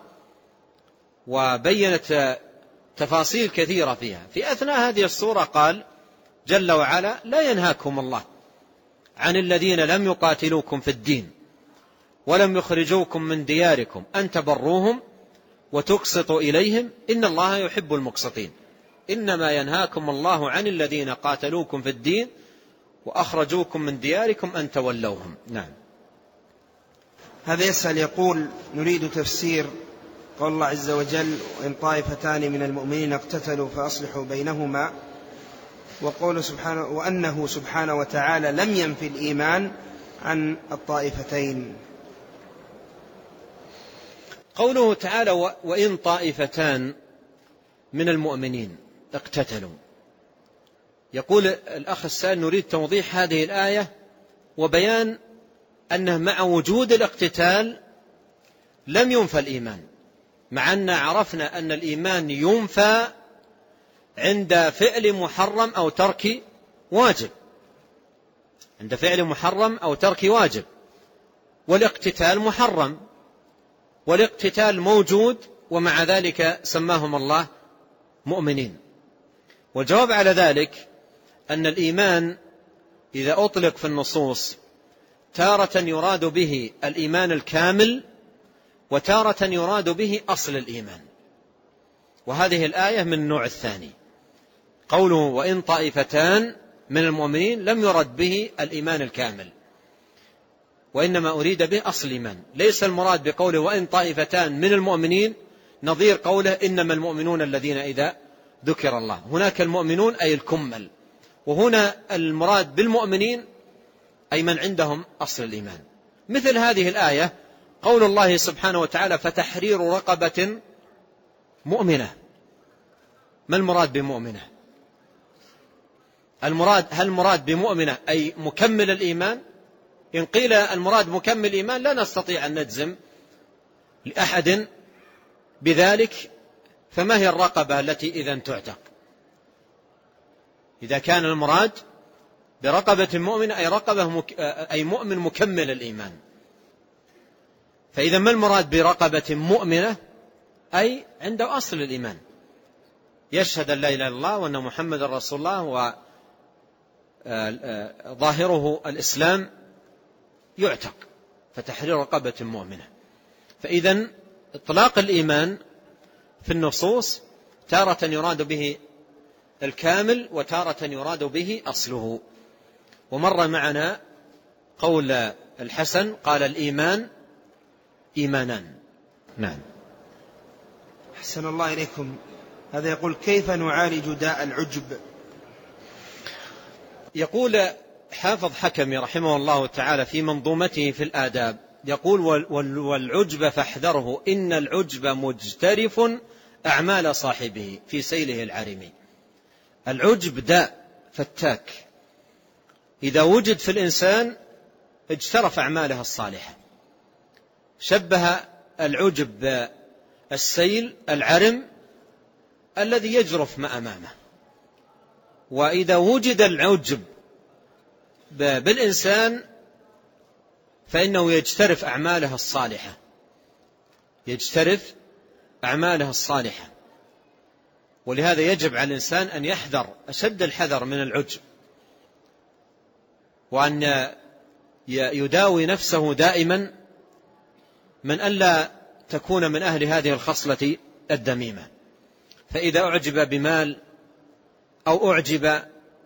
وبينت تفاصيل كثيرة فيها. في أثناء هذه السورة قال جل وعلا: لا ينهاكم الله عن الذين لم يقاتلوكم في الدين ولم يخرجوكم من دياركم أن تبروهم وتقسطوا إليهم إن الله يحب المقسطين، إنما ينهاكم الله عن الذين قاتلوكم في الدين وأخرجوكم من دياركم أن تولوهم. نعم. هذا يسأل يقول: نريد تفسير قول الله عز وجل: وإن طائفتان من المؤمنين اقتتلوا فأصلحوا بينهما، وقول سبحانه وأنه سبحانه وتعالى لم ينفي الإيمان عن الطائفتين. قوله تعالى: وإن طائفتان من المؤمنين اقتتلوا، يقول الأخ السائل: نريد توضيح هذه الآية وبيان أنه مع وجود الاقتتال لم ينفى الإيمان، مع أن عرفنا أن الإيمان ينفى عند فعل محرم أو ترك واجب، عند فعل محرم أو ترك واجب، والاقتتال محرم والاقتتال موجود، ومع ذلك سماهم الله مؤمنين. والجواب على ذلك أن الإيمان إذا أطلق في النصوص تارة يراد به الإيمان الكامل، وتارة يراد به أصل الإيمان، وهذه الآية من النوع الثاني. قوله وإن طائفتان من المؤمنين لم يرد به الإيمان الكامل، وإنما أريد به أصل الإيمان. ليس المراد بقوله وإن طائفتان من المؤمنين نظير قوله إنما المؤمنون الذين إذا ذكر الله. هناك المؤمنون أي الكمل، وهنا المراد بالمؤمنين أي من عندهم أصل الإيمان. مثل هذه الآية قول الله سبحانه وتعالى: فتحرير رقبة مؤمنة. ما المراد بمؤمنة؟ هل المراد بمؤمنة أي مكمل الإيمان؟ إن قيل المراد مكمل الإيمان لا نستطيع أن نجزم لأحد بذلك، فما هي الرقبة التي إذن تعتق؟ إذا كان المراد برقبة مؤمنة أي مؤمن مكمل الإيمان، فإذا ما المراد برقبة مؤمنة؟ أي عنده أصل الإيمان، يشهد أن لا إله إلا الله وأن محمد رسول الله وظاهره الإسلام، يعتق. فتحرير رقبة مؤمنة. فإذا إطلاق الإيمان في النصوص تارة يراد به الكامل وتارة يراد به أصله. ومر معنا قول الحسن قال: الإيمان إيمانان. نعم. أحسن الله إليكم. هذا يقول: كيف نعالج داء العجب؟ يقول حافظ حكمي رحمه الله تعالى في منظومته في الآداب، يقول: والعجب فاحذره إن العجب مجترف أعمال صاحبه في سيله العرمي. العجب داء فتاك، إذا وجد في الإنسان اجترف أعماله الصالحة. شبه العجب بالسيل العرم الذي يجرف ما أمامه، وإذا وجد العجب بالإنسان فإنه يجترف أعماله الصالحة، يجترف أعماله الصالحة. ولهذا يجب على الإنسان أن يحذر أشد الحذر من العجب، وأن يداوي نفسه دائما من ألا تكون من أهل هذه الخصلة الذميمة. فإذا أعجب بمال أو أعجب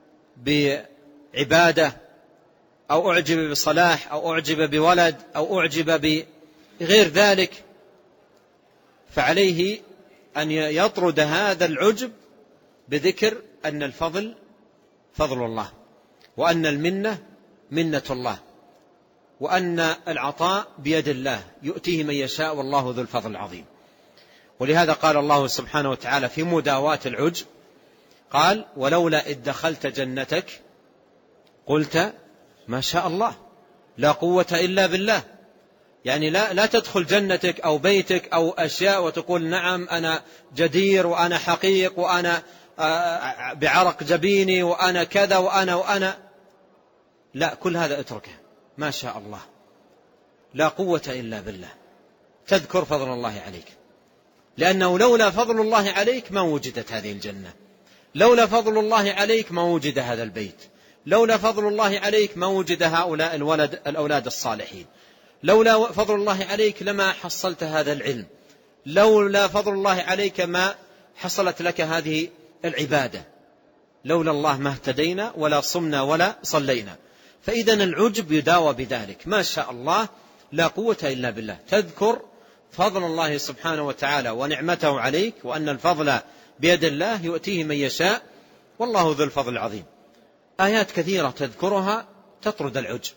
بعبادة أو أعجب بصلاح أو أعجب بولد أو أعجب بغير ذلك، فعليه أن يطرد هذا العجب بذكر أن الفضل فضل الله، وأن المنة منة الله، وأن العطاء بيد الله يؤتيه من يشاء والله ذو الفضل العظيم. ولهذا قال الله سبحانه وتعالى في مداواة العجب: قال ولولا إذ دخلت جنتك قلت ما شاء الله لا قوة إلا بالله. يعني لا تدخل جنتك أو بيتك أو أشياء وتقول نعم أنا جدير وأنا حقيق وأنا بعرق جبيني وأنا كذا وأنا لا، كل هذا اتركه. ما شاء الله لا قوة إلا بالله. تذكر فضل الله عليك، لأنه لولا فضل الله عليك ما وجدت هذه الجنة، لولا فضل الله عليك ما وجد هذا البيت، لولا فضل الله عليك ما وجد هؤلاء الأولاد الصالحين، لولا فضل الله عليك لما حصلت هذا العلم، لولا فضل الله عليك ما حصلت لك هذه العبادة، لولا الله ما اهتدينا ولا صمنا ولا صلينا. فإذا العجب يداوى بذلك. ما شاء الله لا قوة إلا بالله. تذكر فضل الله سبحانه وتعالى ونعمته عليك، وأن الفضل بيد الله يؤتيه من يشاء والله ذو الفضل العظيم. آيات كثيرة تذكرها تطرد العجب،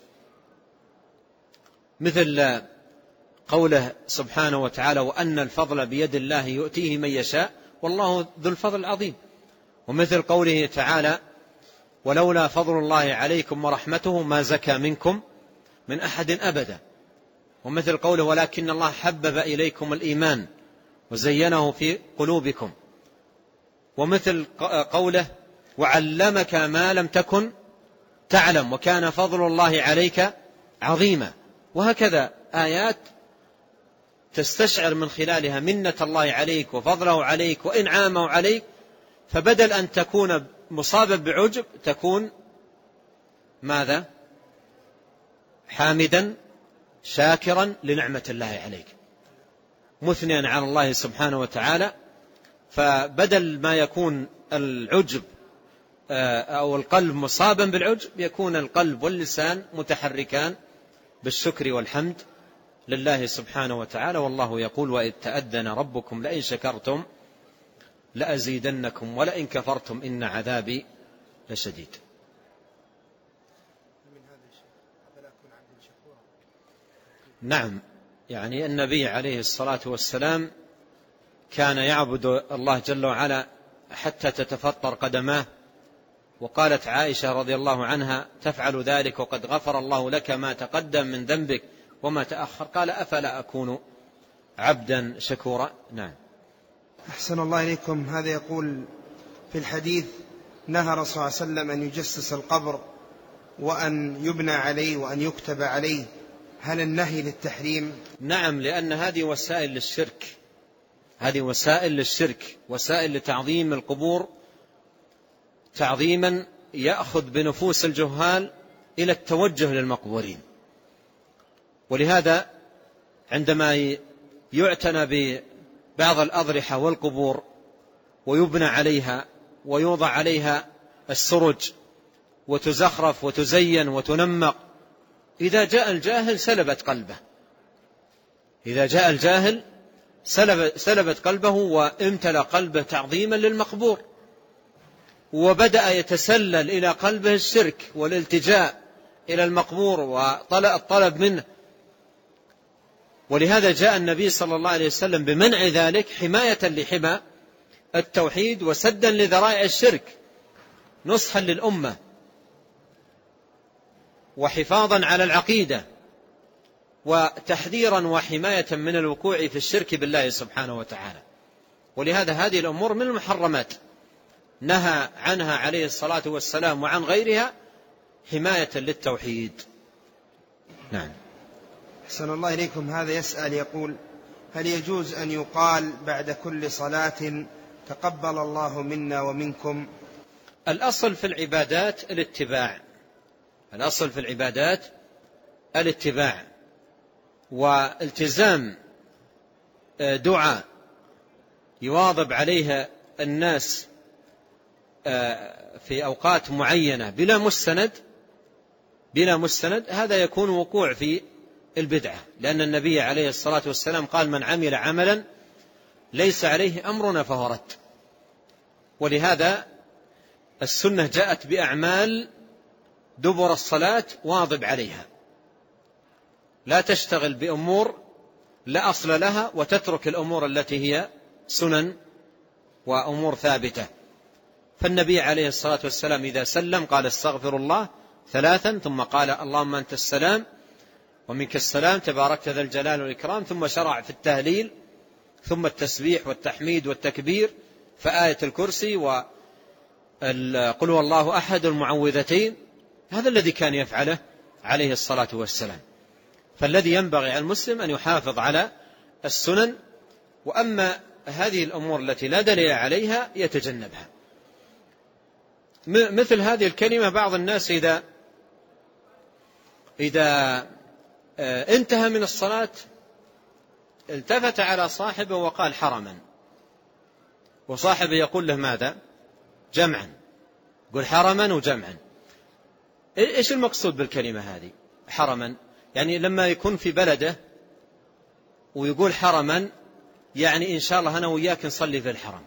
مثل قوله سبحانه وتعالى وأن الفضل بيد الله يؤتيه من يشاء والله ذو الفضل العظيم. ومثل قوله تعالى ولولا فضل الله عليكم ورحمته ما زكى منكم من أحد أبدا. ومثل قوله ولكن الله حبب إليكم الإيمان وزينه في قلوبكم. ومثل قوله وعلمك ما لم تكن تعلم وكان فضل الله عليك عظيما. وهكذا آيات تستشعر من خلالها منة الله عليك وفضله عليك وإنعامه عليك، فبدل أن تكون مصابا بعجب تكون ماذا؟ حامدا شاكرا لنعمة الله عليك، مثنيا على الله سبحانه وتعالى. فبدل ما يكون العجب أو القلب مصابا بالعجب يكون القلب واللسان متحركان بالشكر والحمد لله سبحانه وتعالى. والله يقول وإذ تأذن ربكم لئن شكرتم لأزيدنكم ولئن كفرتم إن عذابي لشديد. نعم، يعني النبي عليه الصلاة والسلام كان يعبد الله جل وعلا حتى تتفطر قدماه. وقالت عائشة رضي الله عنها تفعل ذلك وقد غفر الله لك ما تقدم من ذنبك وما تأخر، قال أفلا أكون عبدا شكورا. نعم. أحسن الله إليكم. هذا يقول في الحديث نهى رسول الله صلى الله عليه وسلم أن يجسس القبر وأن يبنى عليه وأن يكتب عليه، هل النهي للتحريم؟ نعم، لأن هذه وسائل للشرك، هذه وسائل للشرك، وسائل لتعظيم القبور تعظيما يأخذ بنفوس الجهال إلى التوجه للمقبورين. ولهذا عندما يعتنى ببعض الأضرحة والقبور ويبنى عليها ويوضع عليها السرج وتزخرف وتزين وتنمق، إذا جاء الجاهل سلبت قلبه، إذا جاء الجاهل سلبت قلبه وامتلأ قلبه تعظيما للمقبور، وبدأ يتسلل إلى قلبه الشرك والالتجاء إلى المقبور والطلب منه. ولهذا جاء النبي صلى الله عليه وسلم بمنع ذلك حماية لحمى التوحيد وسدا لذرائع الشرك، نصحا للأمة وحفاظا على العقيدة وتحذيرا وحماية من الوقوع في الشرك بالله سبحانه وتعالى. ولهذا هذه الأمور من المحرمات نهى عنها عليه الصلاة والسلام وعن غيرها حماية للتوحيد. نعم. أحسن الله إليكم. هذا يسأل يقول هل يجوز أن يقال بعد كل صلاة تقبل الله منا ومنكم؟ الأصل في العبادات الاتباع، الأصل في العبادات الاتباع والتزام دعاء يواظب عليها الناس في أوقات معينة بلا مستند، هذا يكون وقوع في البدعة، لأن النبي عليه الصلاة والسلام قال من عمل عملا ليس عليه أمرنا فهو رد. ولهذا السنة جاءت بأعمال دبر الصلاة واظب عليها، لا تشتغل بأمور لا أصل لها وتترك الأمور التي هي سنن وأمور ثابتة. فالنبي عليه الصلاة والسلام إذا سلم قال استغفر الله 3 ثم قال اللهم أنت السلام ومنك السلام تباركت ذا الجلال والإكرام، ثم شرع في التهليل ثم التسبيح والتحميد والتكبير، فآية الكرسي وقل هو الله أحد المعوذتين. هذا الذي كان يفعله عليه الصلاة والسلام. فالذي ينبغي على المسلم أن يحافظ على السنن، وأما هذه الأمور التي لا دليل عليها يتجنبها. مثل هذه الكلمة بعض الناس إذا انتهى من الصلاة التفت على صاحبه وقال حرما، وصاحبه يقول له ماذا؟ جمعا. يقول حرما وجمعا. إيش المقصود بالكلمة هذه حرما؟ يعني لما يكون في بلده ويقول حرما يعني إن شاء الله أنا وياك نصلي في الحرم،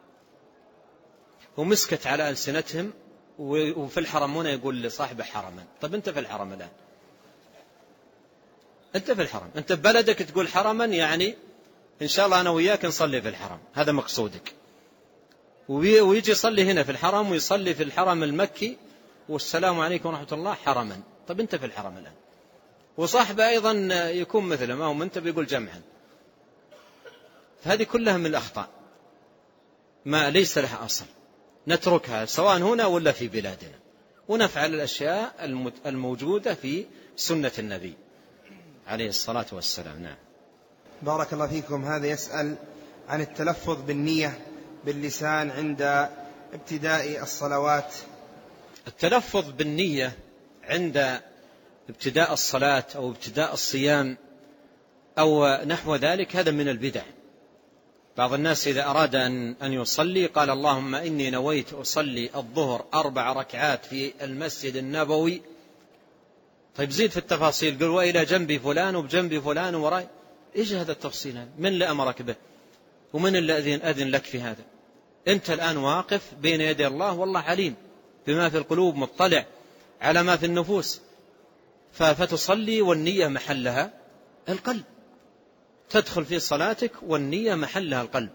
ومسكت على ألسنتهم وفي الحرم هنا يقول لصاحبه حرما. طب أنت في الحرم الآن، أنت في الحرم، أنت في بلدك تقول حرما يعني إن شاء الله أنا وياك نصلي في الحرم، هذا مقصودك. ويجي يصلي هنا في الحرم ويصلي في الحرم المكي والسلام عليكم ورحمة الله حرما. طب أنت في الحرم الآن، وصاحبه أيضا يكون مثله ما هو أنت بيقول جمعا. هذه كلها من الأخطاء ما ليس لها أصل، نتركها سواء هنا ولا في بلادنا، ونفعل الأشياء الموجودة في سنة النبي عليه الصلاة والسلام. نعم. بارك الله فيكم. هذا يسأل عن التلفظ بالنية باللسان عند ابتداء الصلوات. التلفظ بالنية عند ابتداء الصلاة أو ابتداء الصيام أو نحو ذلك هذا من البدع. بعض الناس إذا أراد أن يصلي قال اللهم إني نويت أصلي الظهر 4 ركعات في المسجد النبوي. طيب زيد في التفاصيل، قل وإلى جنبي فلان وبجنبي فلان وراي. إيش هذا التفصيل؟ من اللي أمرك به ومن اللي أذن لك في هذا؟ أنت الآن واقف بين يدي الله، والله عليم بما في القلوب، مطلع على ما في النفوس، فتصلي والنية محلها القلب، تدخل في صلاتك والنية محلها القلب.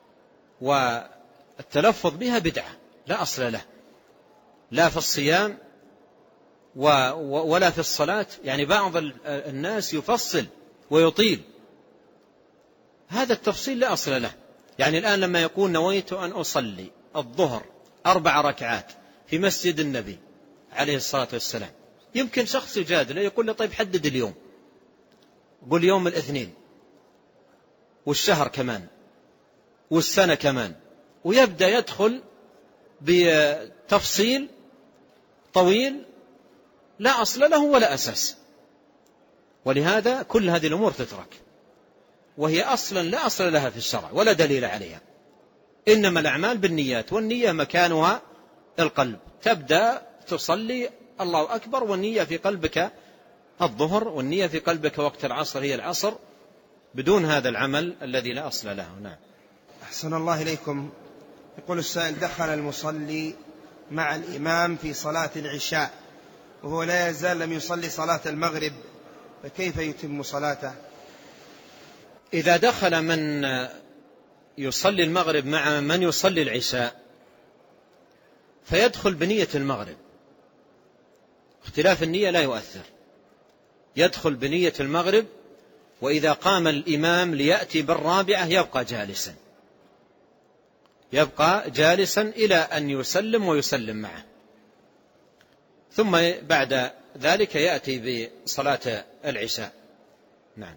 والتلفظ بها بدعة لا أصل له، لا في الصيام ولا في الصلاة. يعني بعض الناس يفصل ويطيل، هذا التفصيل لا أصل له. يعني الآن لما يقول نويت أن أصلي الظهر 4 ركعات في مسجد النبي عليه الصلاة والسلام، يمكن شخص يجادله يقول له طيب حدد اليوم، قل يوم الاثنين والشهر كمان والسنة كمان، ويبدأ يدخل بتفصيل طويل لا أصل له ولا أساس. ولهذا كل هذه الأمور تترك، وهي أصلا لا أصل لها في الشرع ولا دليل عليها. إنما الأعمال بالنيات، والنية مكانها القلب. تبدأ تصلي الله أكبر والنية في قلبك الظهر، والنية في قلبك وقت العصر هي العصر، بدون هذا العمل الذي لا أصل له. نعم. أحسن الله إليكم. يقول السائل دخل المصلي مع الإمام في صلاة العشاء وهو لا يزال لم يصلي صلاة المغرب، فكيف يتم صلاته؟ إذا دخل من يصلي المغرب مع من يصلي العشاء فيدخل بنية المغرب، اختلاف النية لا يؤثر، يدخل بنية المغرب. وإذا قام الإمام ليأتي بالرابعة يبقى جالسا إلى أن يسلم ويسلم معه، ثم بعد ذلك يأتي بصلاة العشاء. نعم.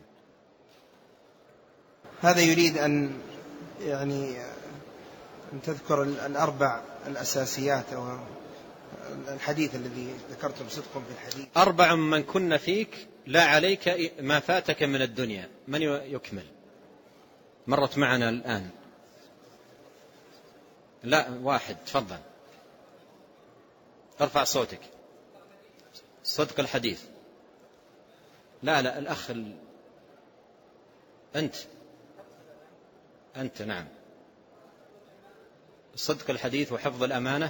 هذا يريد أن تذكر 4 الأساسيات أو الحديث الذي ذكرتم صدقكم في الحديث. 4 من كن فيك لا عليك ما فاتك من الدنيا. من يكمل؟ مرت معنا الآن. لا، واحد تفضل، ارفع صوتك. صدق الحديث. لا الأخ أنت نعم. صدق الحديث وحفظ الأمانة.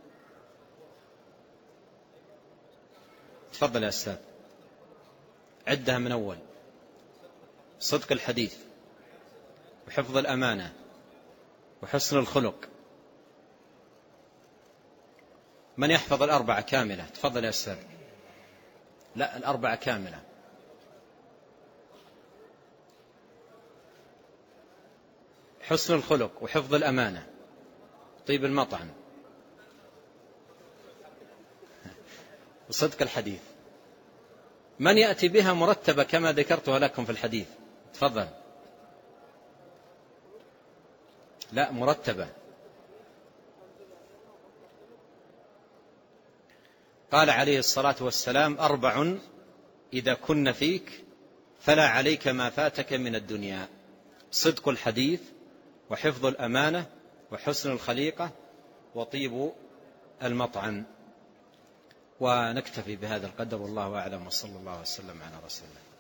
تفضل يا أستاذ، عدها من أول. صدق الحديث وحفظ الأمانة وحسن الخلق من يحفظ الأربعة كاملة؟ تفضل يا أستاذ. لا، الأربعة كاملة. حسن الخلق وحفظ الأمانة، طيب المطعم، وصدق الحديث. من يأتي بها مرتبة كما ذكرتها لكم في الحديث؟ تفضل. لا، مرتبة. قال عليه الصلاة والسلام: 4 إذا كن فيك فلا عليك ما فاتك من الدنيا: صدق الحديث، وحفظ الأمانة، وحسن الخليقة، وطيب المطعم. ونكتفي بهذا القدر، والله أعلم، وصلى الله وسلم على رسول الله.